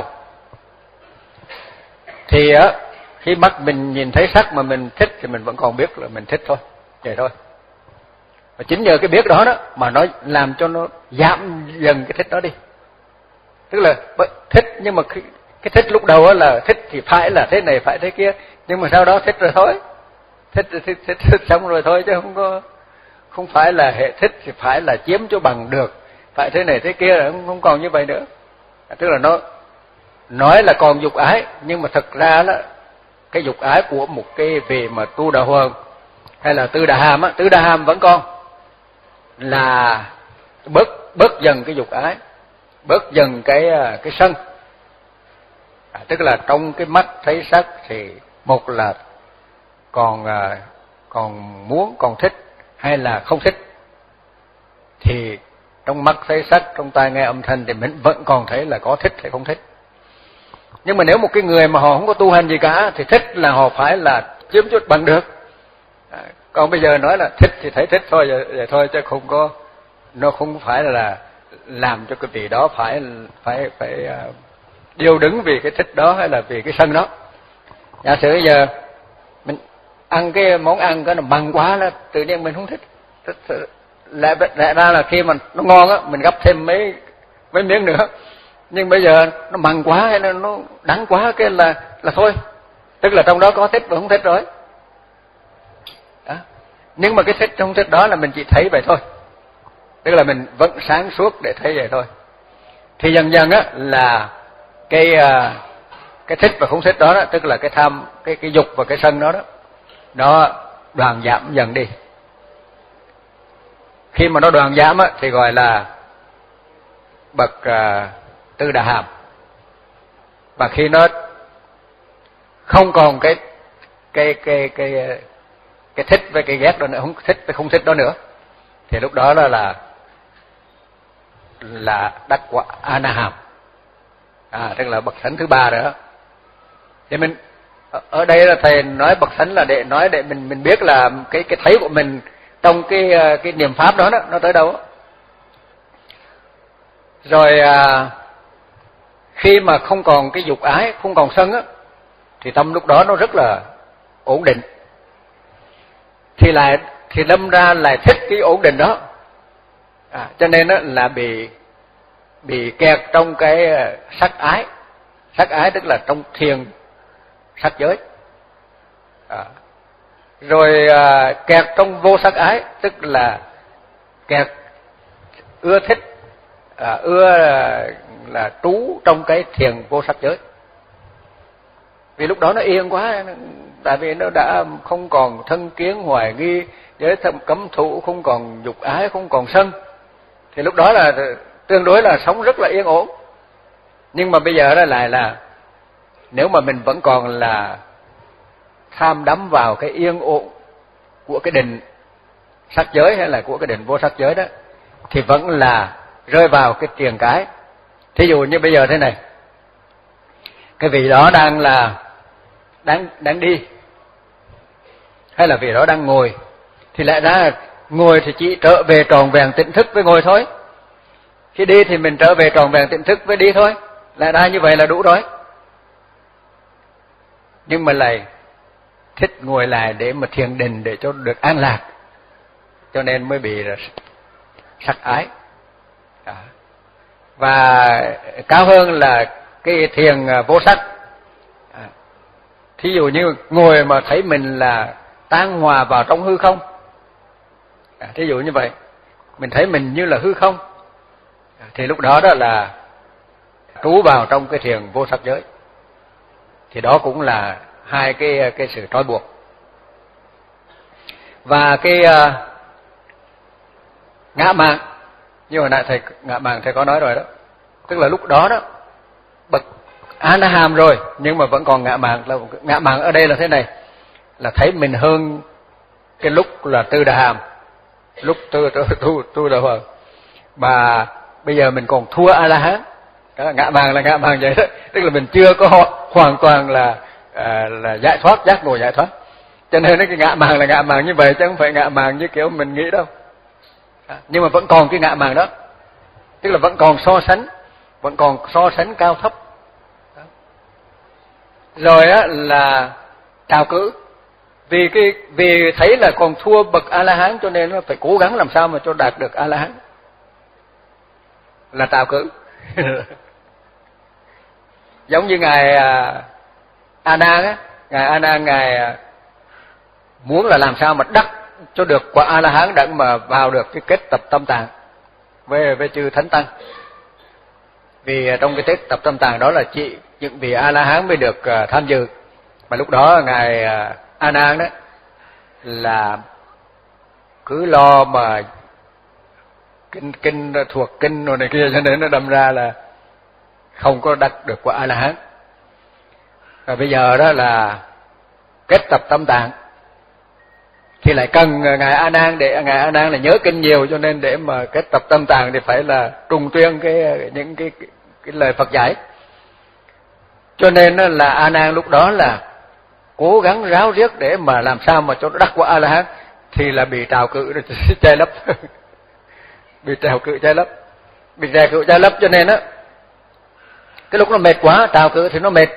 Thì á khi mắt mình nhìn thấy sắc mà mình thích thì mình vẫn còn biết là mình thích thôi, vậy thôi. Và chính nhờ cái biết đó đó mà nó làm cho nó giảm dần cái thích đó đi. Tức là thích, nhưng mà cái, cái thích lúc đầu là thích thì phải là thế này phải thế kia, nhưng mà sau đó thích rồi thôi, thích thích thích, thích, thích xong rồi thôi, chứ không có không phải là hệ thích thì phải là chiếm cho bằng được, phải thế này thế kia, không, không còn như vậy nữa. Tức là nó nói là còn dục ái, nhưng mà thực ra đó cái dục ái của một cái vị mà tu đà hoàng hay là tư đà hàm á, tư đà hàm vẫn còn là bớt bớt dần cái dục ái, bớt dần cái cái sân. À, tức là trong cái mắt thấy sắc thì một là còn còn muốn, còn thích hay là không thích. Thì trong mắt thấy sắc, trong tai nghe âm thanh thì mình vẫn còn thấy là có thích hay không thích. Nhưng mà nếu một cái người mà họ không có tu hành gì cả thì thích là họ phải là chiếm chút bằng được. À, còn bây giờ nói là thích thì thấy thích thôi, vậy, vậy thôi, chứ không có, nó không phải là làm cho cái vị đó phải phải phải uh, điêu đứng vì cái thích đó hay là vì cái sân đó. Giả sử giờ mình ăn cái món ăn cái nó bằng quá là tự nhiên mình không thích. Lẽ, lẽ ra là khi mà nó ngon á mình gấp thêm mấy mấy miếng nữa, nhưng bây giờ nó mặn quá hay là nó đắng quá cái là là thôi, tức là trong đó có thích và không thích rồi đó. Nhưng mà cái thích không thích đó là mình chỉ thấy vậy thôi, tức là mình vẫn sáng suốt để thấy vậy thôi. Thì dần dần á là cái cái thích và không thích đó, đó tức là cái tham, cái cái dục và cái sân đó đó nó đoạn giảm dần đi. Khi mà nó đoạn giảm á thì gọi là bậc uh, tư đà hàm. Và khi nó không còn cái cái cái cái cái thích với cái ghét đó nữa, không thích với không thích đó nữa, thì lúc đó là là là đắc quả a na hàm. À, tức là bậc thánh thứ ba rồi đó. Thì mình ở đây là thầy nói bậc thánh là để nói để mình mình biết là cái cái thấy của mình trong cái cái niệm pháp đó, đó nó tới đâu. Rồi à, khi mà không còn cái dục ái, không còn sân á, thì tâm lúc đó nó rất là ổn định. Thì lại thì đâm ra lại thích cái ổn định đó. À, cho nên á là bị bị kẹt trong cái sắc ái. Sắc ái tức là trong thiền sắc giới. À, rồi à, kẹt trong vô sắc ái, tức là kẹt ưa thích, à, ưa là, là trú trong cái thiền vô sắc giới. Vì lúc đó nó yên quá, tại vì nó đã không còn thân kiến hoài nghi, giới thâm cấm thủ, không còn dục ái, không còn sân, thì lúc đó là tương đối là sống rất là yên ổn. Nhưng mà bây giờ đó lại là nếu mà mình vẫn còn là tham đắm vào cái yên ổn của cái định sắc giới hay là của cái định vô sắc giới đó, thì vẫn là rơi vào cái triền cái. Thí dụ như bây giờ thế này, cái vị đó đang là đang đang đi hay là vị đó đang ngồi, thì lẽ ra ngồi thì chỉ trở về tròn vẹn tỉnh thức với ngồi thôi. Khi đi thì mình trở về tròn vẹn tỉnh thức với đi thôi, lẽ ra như vậy là đủ rồi. Nhưng mà lại thích ngồi lại để mà thiền định để cho được an lạc, cho nên mới bị là sắc ái. Đó. Và cao hơn là cái thiền vô sắc. À, thí dụ như ngồi mà thấy mình là tan hòa vào trong hư không, à, thí dụ như vậy, mình thấy mình như là hư không, à, thì lúc đó đó là trú vào trong cái thiền vô sắc giới. Thì đó cũng là hai cái cái sự trói buộc. Và cái uh, ngã mạn, như hồi nãy thầy ngã mạn thầy có nói rồi đó, tức là lúc đó đó bậc a na hàm rồi nhưng mà vẫn còn ngã mạn. Là ngã mạn ở đây là thế này, là thấy mình hơn cái lúc là tư đà hàm, lúc tu tu tu, tu đà hoàng, mà bây giờ mình còn thua a la hán. Đó, ngã mạn là ngã mạn vậy đó, tức là mình chưa có hoàn toàn là à, là giải thoát, giác ngộ giải thoát. Cho nên cái ngã mạn là ngã mạn như vậy, chứ không phải ngã mạn như kiểu mình nghĩ đâu. À, nhưng mà vẫn còn cái ngã mạn đó, tức là vẫn còn so sánh, vẫn còn so sánh cao thấp. Đó. Rồi á là trào cử, vì cái vì thấy là còn thua bậc a la hán cho nên nó phải cố gắng làm sao mà cho đạt được a la hán, là trào cử. Giống như ngài A Nan á, ngài A Nan ngài muốn là làm sao mà đắc cho được quả a la hán để mà vào được cái kết tập tâm tạng với với chư thánh tăng. Vì trong cái kết tập tâm tạng đó là chỉ những vị A La Hán mới được uh, tham dự. Mà lúc đó ngài uh, A Nan đó là cứ lo mà kinh kinh thuộc kinh rồi này kia, cho nên nó đâm ra là không có đắc được quả A La Hán. Và bây giờ đó là kết tập tâm tạng, thì lại cần ngài A Nan, để ngài A Nan là nhớ kinh nhiều, cho nên để mà kết tập tâm tạng thì phải là trùng tuyên cái những cái, cái, cái lời Phật dạy. Cho nên là A Nan lúc đó là cố gắng ráo riết để mà làm sao mà cho nó đắc quả A La Hán, thì là bị trào cự che lấp. Bị trào cự che lấp, bị trào cự che lấp, cho nên á cái lúc nó mệt quá, trào cự thì nó mệt,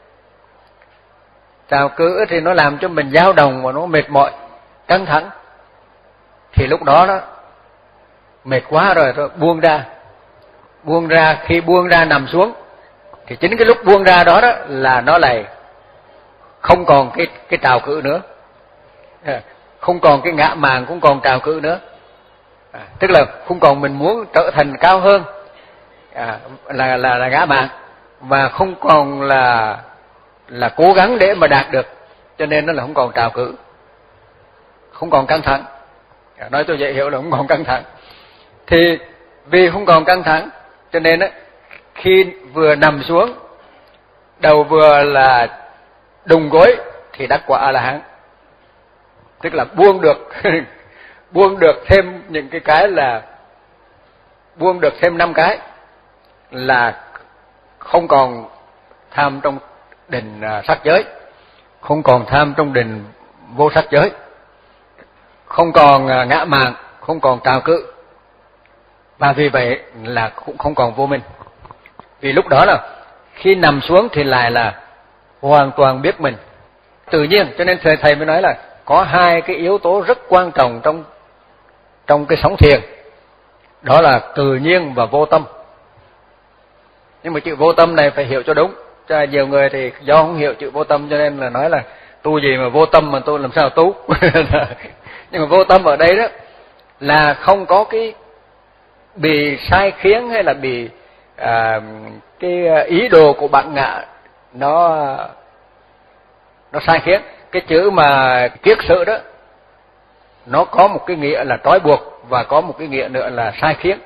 trào cự thì nó làm cho mình dao động và nó mệt mỏi, căng thẳng. Thì lúc đó đó mệt quá rồi, rồi buông ra, buông ra khi buông ra nằm xuống, thì chính cái lúc buông ra đó đó là nó lại không còn cái cái trào cự nữa, không còn cái ngã màng, cũng còn trào cự nữa. À, tức là không còn mình muốn trở thành cao hơn, à, là là là ngã màng, và không còn là là cố gắng để mà đạt được, cho nên nó là không còn trào cự, không còn căng thẳng. À, nói cho dễ hiểu là không còn căng thẳng. Thì vì không còn căng thẳng, cho nên á khi vừa nằm xuống, đầu vừa là đùng gối thì đắc quả A La Hán. Tức là buông được buông được thêm những cái cái là buông được thêm năm cái là không còn tham trong định sắc giới, không còn tham trong định vô sắc giới, không còn ngã màng, không còn trào cự, và vì vậy là cũng không còn vô minh. Vì lúc đó là khi nằm xuống thì lại là hoàn toàn biết mình tự nhiên. Cho nên thầy thầy mới nói là có hai cái yếu tố rất quan trọng trong trong cái sống thiền, đó là tự nhiên và vô tâm. Nhưng mà chữ vô tâm này phải hiểu cho đúng. Cho nhiều người thì do không hiểu chữ vô tâm cho nên là nói là tu gì mà vô tâm, mà tôi làm sao tu. Nhưng mà vô tâm ở đây đó là không có cái bị sai khiến, hay là bị à, cái ý đồ của bản ngã nó nó sai khiến. Cái chữ mà kiết sử đó nó có một cái nghĩa là trói buộc, và có một cái nghĩa nữa là sai khiến.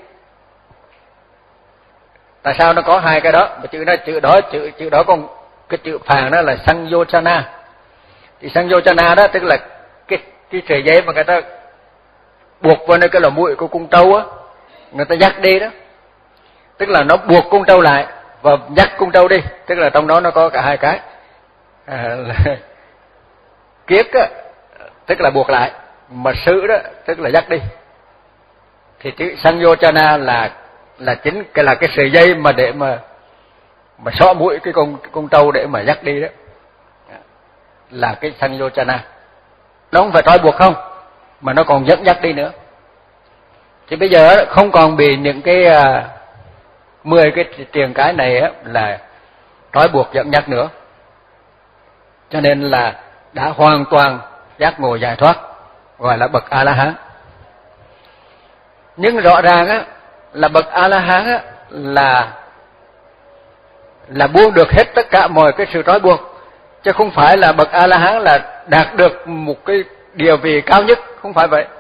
Tại sao nó có hai cái đó? Mà chữ đó chữ đó chữ chữ đó còn cái chữ phàn đó là sanyochana. Thì sanyochana đó tức là cái cái sợi dây mà người ta buộc vào nơi cái lỗ mũi của con trâu á, người ta dắt đi đó. Tức là nó buộc con trâu lại và dắt con trâu đi, tức là trong đó nó có cả hai cái. À, là kiết á tức là buộc lại, mà sự đó tức là dắt đi. Thì chữ sanyochana là là chính cái là cái sợi dây mà để mà mà xỏ mũi cái con con trâu để mà dắt đi đó, là cái sanyochana. Nó không phải trói buộc không, mà nó còn dẫn dắt đi nữa. Thì bây giờ không còn bị những cái uh, mười cái triền cái này á, là trói buộc dẫn dắt nữa. Cho nên là đã hoàn toàn giác ngộ giải thoát, gọi là bậc A La Hán. Nhưng rõ ràng á là bậc A La Hán á là là buông được hết tất cả mọi cái sự trói buộc, chứ không phải là bậc A La Hán là đạt được một cái địa vị cao nhất, không phải vậy.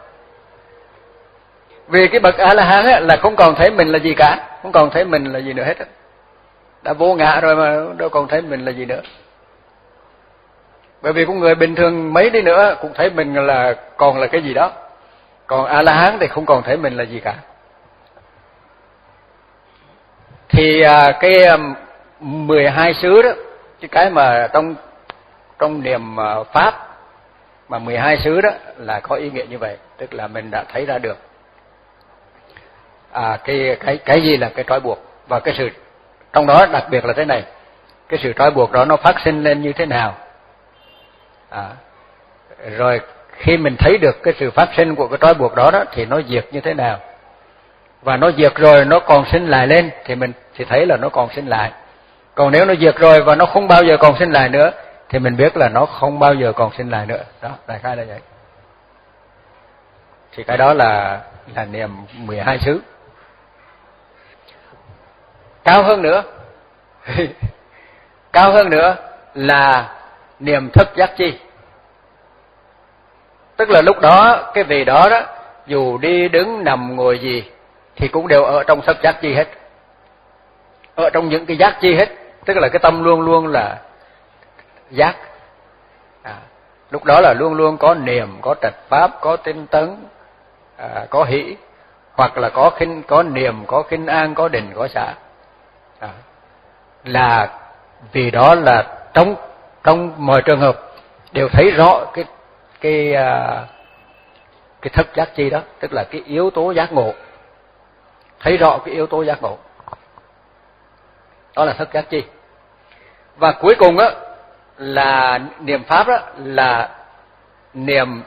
Vì cái bậc A La Hán á là không còn thấy mình là gì cả, không còn thấy mình là gì nữa hết á. Đã vô ngã rồi mà đâu còn thấy mình là gì nữa. Bởi vì con người bình thường mấy đi nữa cũng thấy mình là còn là cái gì đó. Còn A La Hán thì không còn thấy mình là gì cả. Thì cái mười hai xứ đó, cái cái mà trong trong niệm pháp mà mười hai xứ đó là có ý nghĩa như vậy, tức là mình đã thấy ra được à, cái cái cái gì là cái trói buộc, và cái sự trong đó đặc biệt là thế này, cái sự trói buộc đó nó phát sinh lên như thế nào. À, rồi khi mình thấy được cái sự phát sinh của cái trói buộc đó, đó thì nó diệt như thế nào, và nó diệt rồi nó còn sinh lại lên thì mình thì thấy là nó còn sinh lại. Còn nếu nó diệt rồi và nó không bao giờ còn sinh lại nữa thì mình biết là nó không bao giờ còn sinh lại nữa. Đó, đại khái là vậy. Thì cái đó là là niệm mười hai xứ. Cao hơn nữa cao hơn nữa là niệm thức giác chi. Tức là lúc đó cái vị đó đó, dù đi đứng nằm ngồi gì thì cũng đều ở trong thức giác chi hết, ở trong những cái giác chi hết. Tức là cái tâm luôn luôn là giác. À, lúc đó là luôn luôn có niệm, có trạch pháp, có tinh tấn, à, có hỷ, hoặc là có khinh, có niệm, có khinh an, có định, có xả. À, là vì đó là trong trong mọi trường hợp đều thấy rõ cái cái à, cái thức giác chi đó, tức là cái yếu tố giác ngộ, thấy rõ cái yếu tố giác ngộ, đó là thức giác chi. Và cuối cùng á là niệm pháp đó là niệm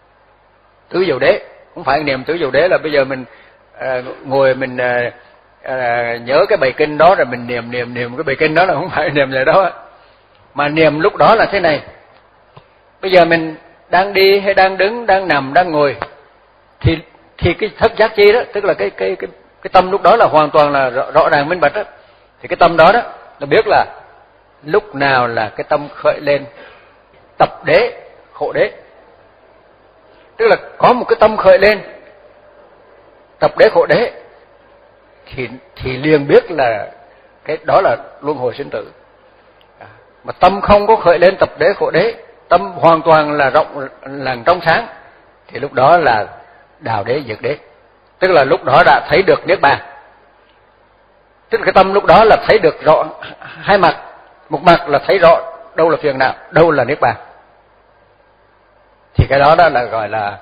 tứ diệu đế. Không phải niệm tứ diệu đế là bây giờ mình à, ngồi mình à, à, nhớ cái bài kinh đó rồi mình niệm niệm niệm cái bài kinh đó, là không phải niệm vậy đó. Mà niệm lúc đó là thế này: bây giờ mình đang đi hay đang đứng, đang nằm, đang ngồi, thì thì cái thức giác chi đó, tức là cái cái cái cái tâm lúc đó là hoàn toàn là rõ, rõ ràng minh bạch đó. Thì cái tâm đó đó là biết là lúc nào là cái tâm khởi lên tập đế khổ đế. Tức là có một cái tâm khởi lên tập đế khổ đế thì thì liền biết là cái đó là luân hồi sinh tử. À, mà tâm không có khởi lên tập đế khổ đế, tâm hoàn toàn là rộng là trong sáng, thì lúc đó là đào đế diệt đế. Tức là lúc đó đã thấy được niết bàn. Tức là cái tâm lúc đó là thấy được rõ hai mặt. Một mặt là thấy rõ đâu là phiền não, đâu là niết bàn. Thì cái đó đó là gọi là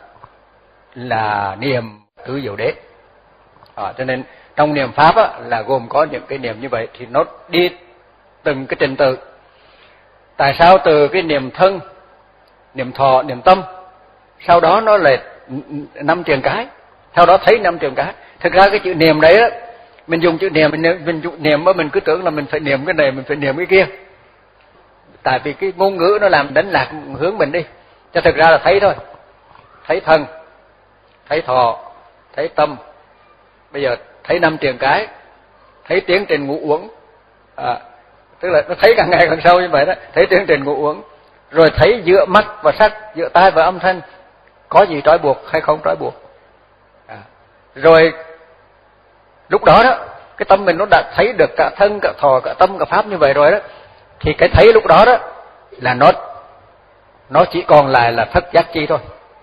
là niệm tứ diệu đế. À, cho nên trong niệm pháp á, là gồm có những cái niệm như vậy, thì nó đi từng cái trình tự. Tại sao từ cái niệm thân, niệm thọ, niệm tâm, sau đó nó lại năm trường cái, sau đó thấy năm trường cái. Thực ra cái chữ niệm đấy á, mình dùng chữ niệm, mình, mình dùng niệm mà mình cứ tưởng là mình phải niệm cái này, mình phải niệm cái kia. Tại vì cái ngôn ngữ nó làm đánh lạc hướng mình đi. Cho thực ra là thấy thôi. Thấy thân, thấy thọ, thấy tâm. Bây giờ thấy năm trường cái, thấy tiến trình ngũ uẩn. À, tức là nó thấy càng ngày càng sâu như vậy đó, thấy tiến trình ngũ uẩn. Rồi thấy giữa mắt và sắc, giữa tai và âm thanh có gì trói buộc hay không trói buộc. À, rồi lúc đó đó, cái tâm mình nó đã thấy được cả thân, cả thọ, cả tâm, cả pháp như vậy rồi đó, thì cái thấy lúc đó đó là nó nó chỉ còn lại là thức giác chi thôi.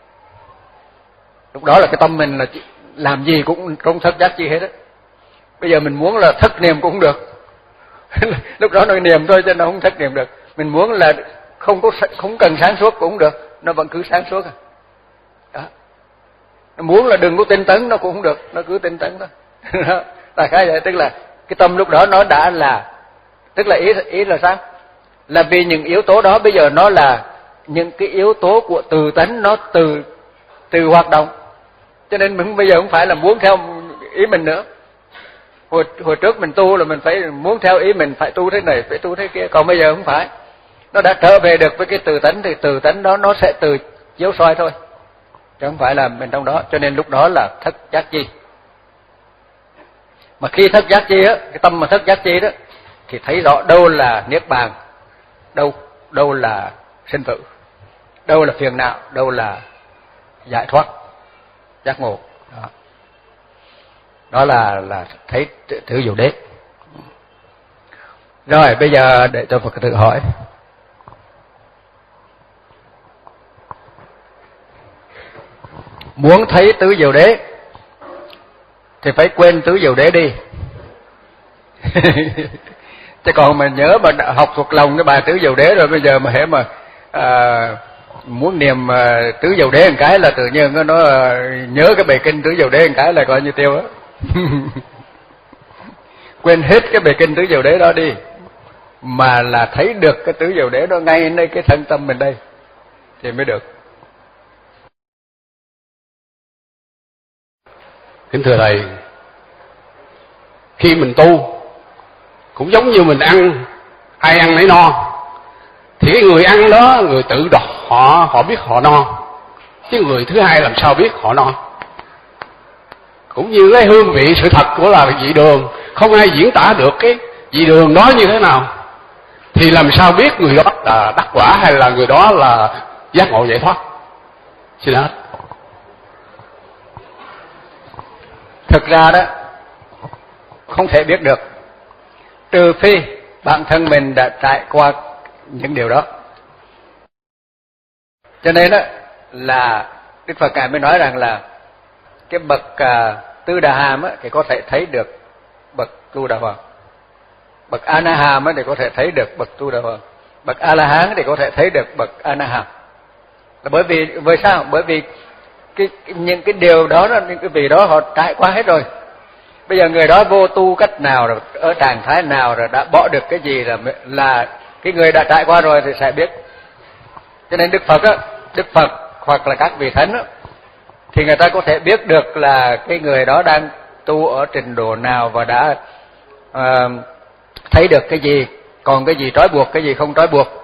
Lúc đó là cái tâm mình là làm gì cũng trong thức giác chi hết á. Bây giờ mình muốn là thức niệm cũng được. Lúc đó nó niệm thôi chứ nó không thức niệm được. Mình muốn là không có không cần sáng suốt cũng được, nó vẫn cứ sáng suốt à. Đó. Nó muốn là đừng có tinh tấn nó cũng không được, nó cứ tinh tấn thôi. Đại khái vậy, tức là cái tâm lúc đó nó đã là, tức là ý ý là sao? Là vì những yếu tố đó bây giờ nó là những cái yếu tố của từ tánh, nó từ từ hoạt động. Cho nên mình bây giờ không phải là muốn theo ý mình nữa. Hồi hồi trước mình tu là mình phải muốn theo ý mình, phải tu thế này, phải tu thế kia. Còn bây giờ không phải. Nó đã trở về được với cái từ tánh thì từ tánh đó nó sẽ từ chiếu soi thôi, chứ không phải là mình trong đó. Cho nên lúc đó là thức giác chi. Mà khi thức giác chi á, cái tâm mà thức giác chi đó thì thấy rõ đâu là niết bàn, đâu đâu là sinh tử, đâu là phiền não, đâu là giải thoát, giác ngộ. Đó, đó là là thấy tứ diệu đế. Rồi bây giờ để cho Phật tự hỏi. Muốn thấy tứ diệu đế thì phải quên tứ diệu đế đi. Chứ còn mà nhớ mà học thuộc lòng cái bài tứ diệu đế rồi, bây giờ mà hễ mà à, muốn niệm à, tứ diệu đế một cái là tự nhiên nó, nó à, nhớ cái bài kinh tứ diệu đế một cái là coi như tiêu đó. Quên hết cái bài kinh tứ diệu đế đó đi, mà là thấy được cái tứ diệu đế đó ngay nơi cái thân tâm mình đây thì mới được.
Kính thưa Thầy, khi mình tu cũng giống như mình ăn, ai ăn nấy no, thì cái người ăn đó, người tự đọc họ họ biết họ no, chứ người thứ hai làm sao biết họ no. Cũng như cái hương vị sự thật của là vị đường, không ai diễn tả được cái vị đường đó như thế nào. thì làm sao biết người đó là đắc quả hay là người đó là giác ngộ giải thoát? Xin hết.
Thực ra đó không thể biết được, trừ phi bản thân mình đã trải qua những điều đó. Cho nên đó là Đức Phật Ngài mới nói rằng là cái bậc à, Tư Đà Hàm á, thì có thể thấy được bậc Tu Đà Hoàng, bậc A Na Hàm á, thì có thể thấy được bậc Tu Đà Hoàng, bậc A La Hán thì có thể thấy được bậc A Na Hàm. Là bởi vì vì sao? Bởi vì cái, những cái điều đó, những cái vị đó họ trải qua hết rồi. Bây giờ người đó vô tu cách nào rồi, ở trạng thái nào rồi, đã bỏ được cái gì là là cái người đã trải qua rồi thì sẽ biết. Cho nên Đức Phật á, Đức Phật hoặc là các vị thánh á, thì người ta có thể biết được là cái người đó đang tu ở trình độ nào và đã uh, thấy được cái gì, còn cái gì trói buộc, cái gì không trói buộc.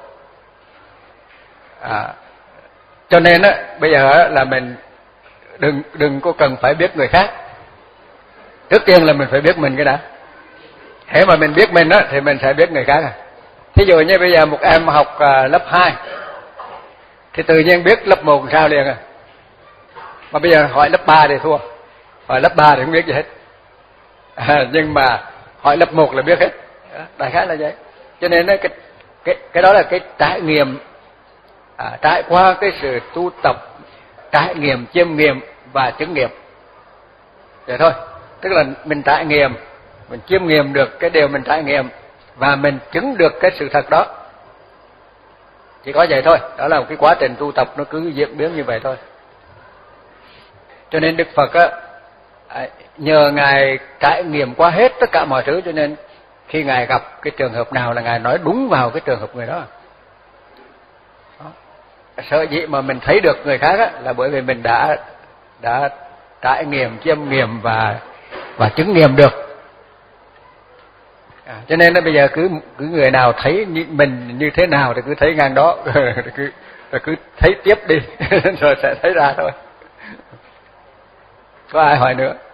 À, cho nên á, bây giờ á, là mình đừng đừng có cần phải biết người khác. Trước tiên là mình phải biết mình cái đã. Thế mà mình biết mình á, thì mình sẽ biết người khác. À. Thí dụ như bây giờ một em học uh, lớp hai thì tự nhiên biết lớp một sao liền à. Mà bây giờ hỏi lớp ba thì thua, hỏi lớp ba thì không biết gì hết. À, nhưng mà hỏi lớp một là biết hết. Đại khái là vậy. Cho nên cái cái cái đó là cái trải nghiệm, à, trải qua cái sự tu tập, trải nghiệm, chiêm nghiệm và chứng nghiệm. Vậy thôi. Tức là mình trải nghiệm, mình chiêm nghiệm được cái điều mình trải nghiệm và mình chứng được cái sự thật đó. Chỉ có vậy thôi. Đó là một cái quá trình tu tập nó cứ diễn biến như vậy thôi. Cho nên Đức Phật á, nhờ Ngài trải nghiệm qua hết tất cả mọi thứ, cho nên khi Ngài gặp cái trường hợp nào là Ngài nói đúng vào cái trường hợp người đó. Đó. Sở dĩ mà mình thấy được người khác á, là bởi vì mình đã đã trải nghiệm, chiêm nghiệm và và chứng nghiệm được. À, cho nên là bây giờ cứ cứ người nào thấy như mình như thế nào thì cứ thấy ngang đó, cứ cứ thấy tiếp đi rồi sẽ thấy ra thôi. Có ai hỏi nữa?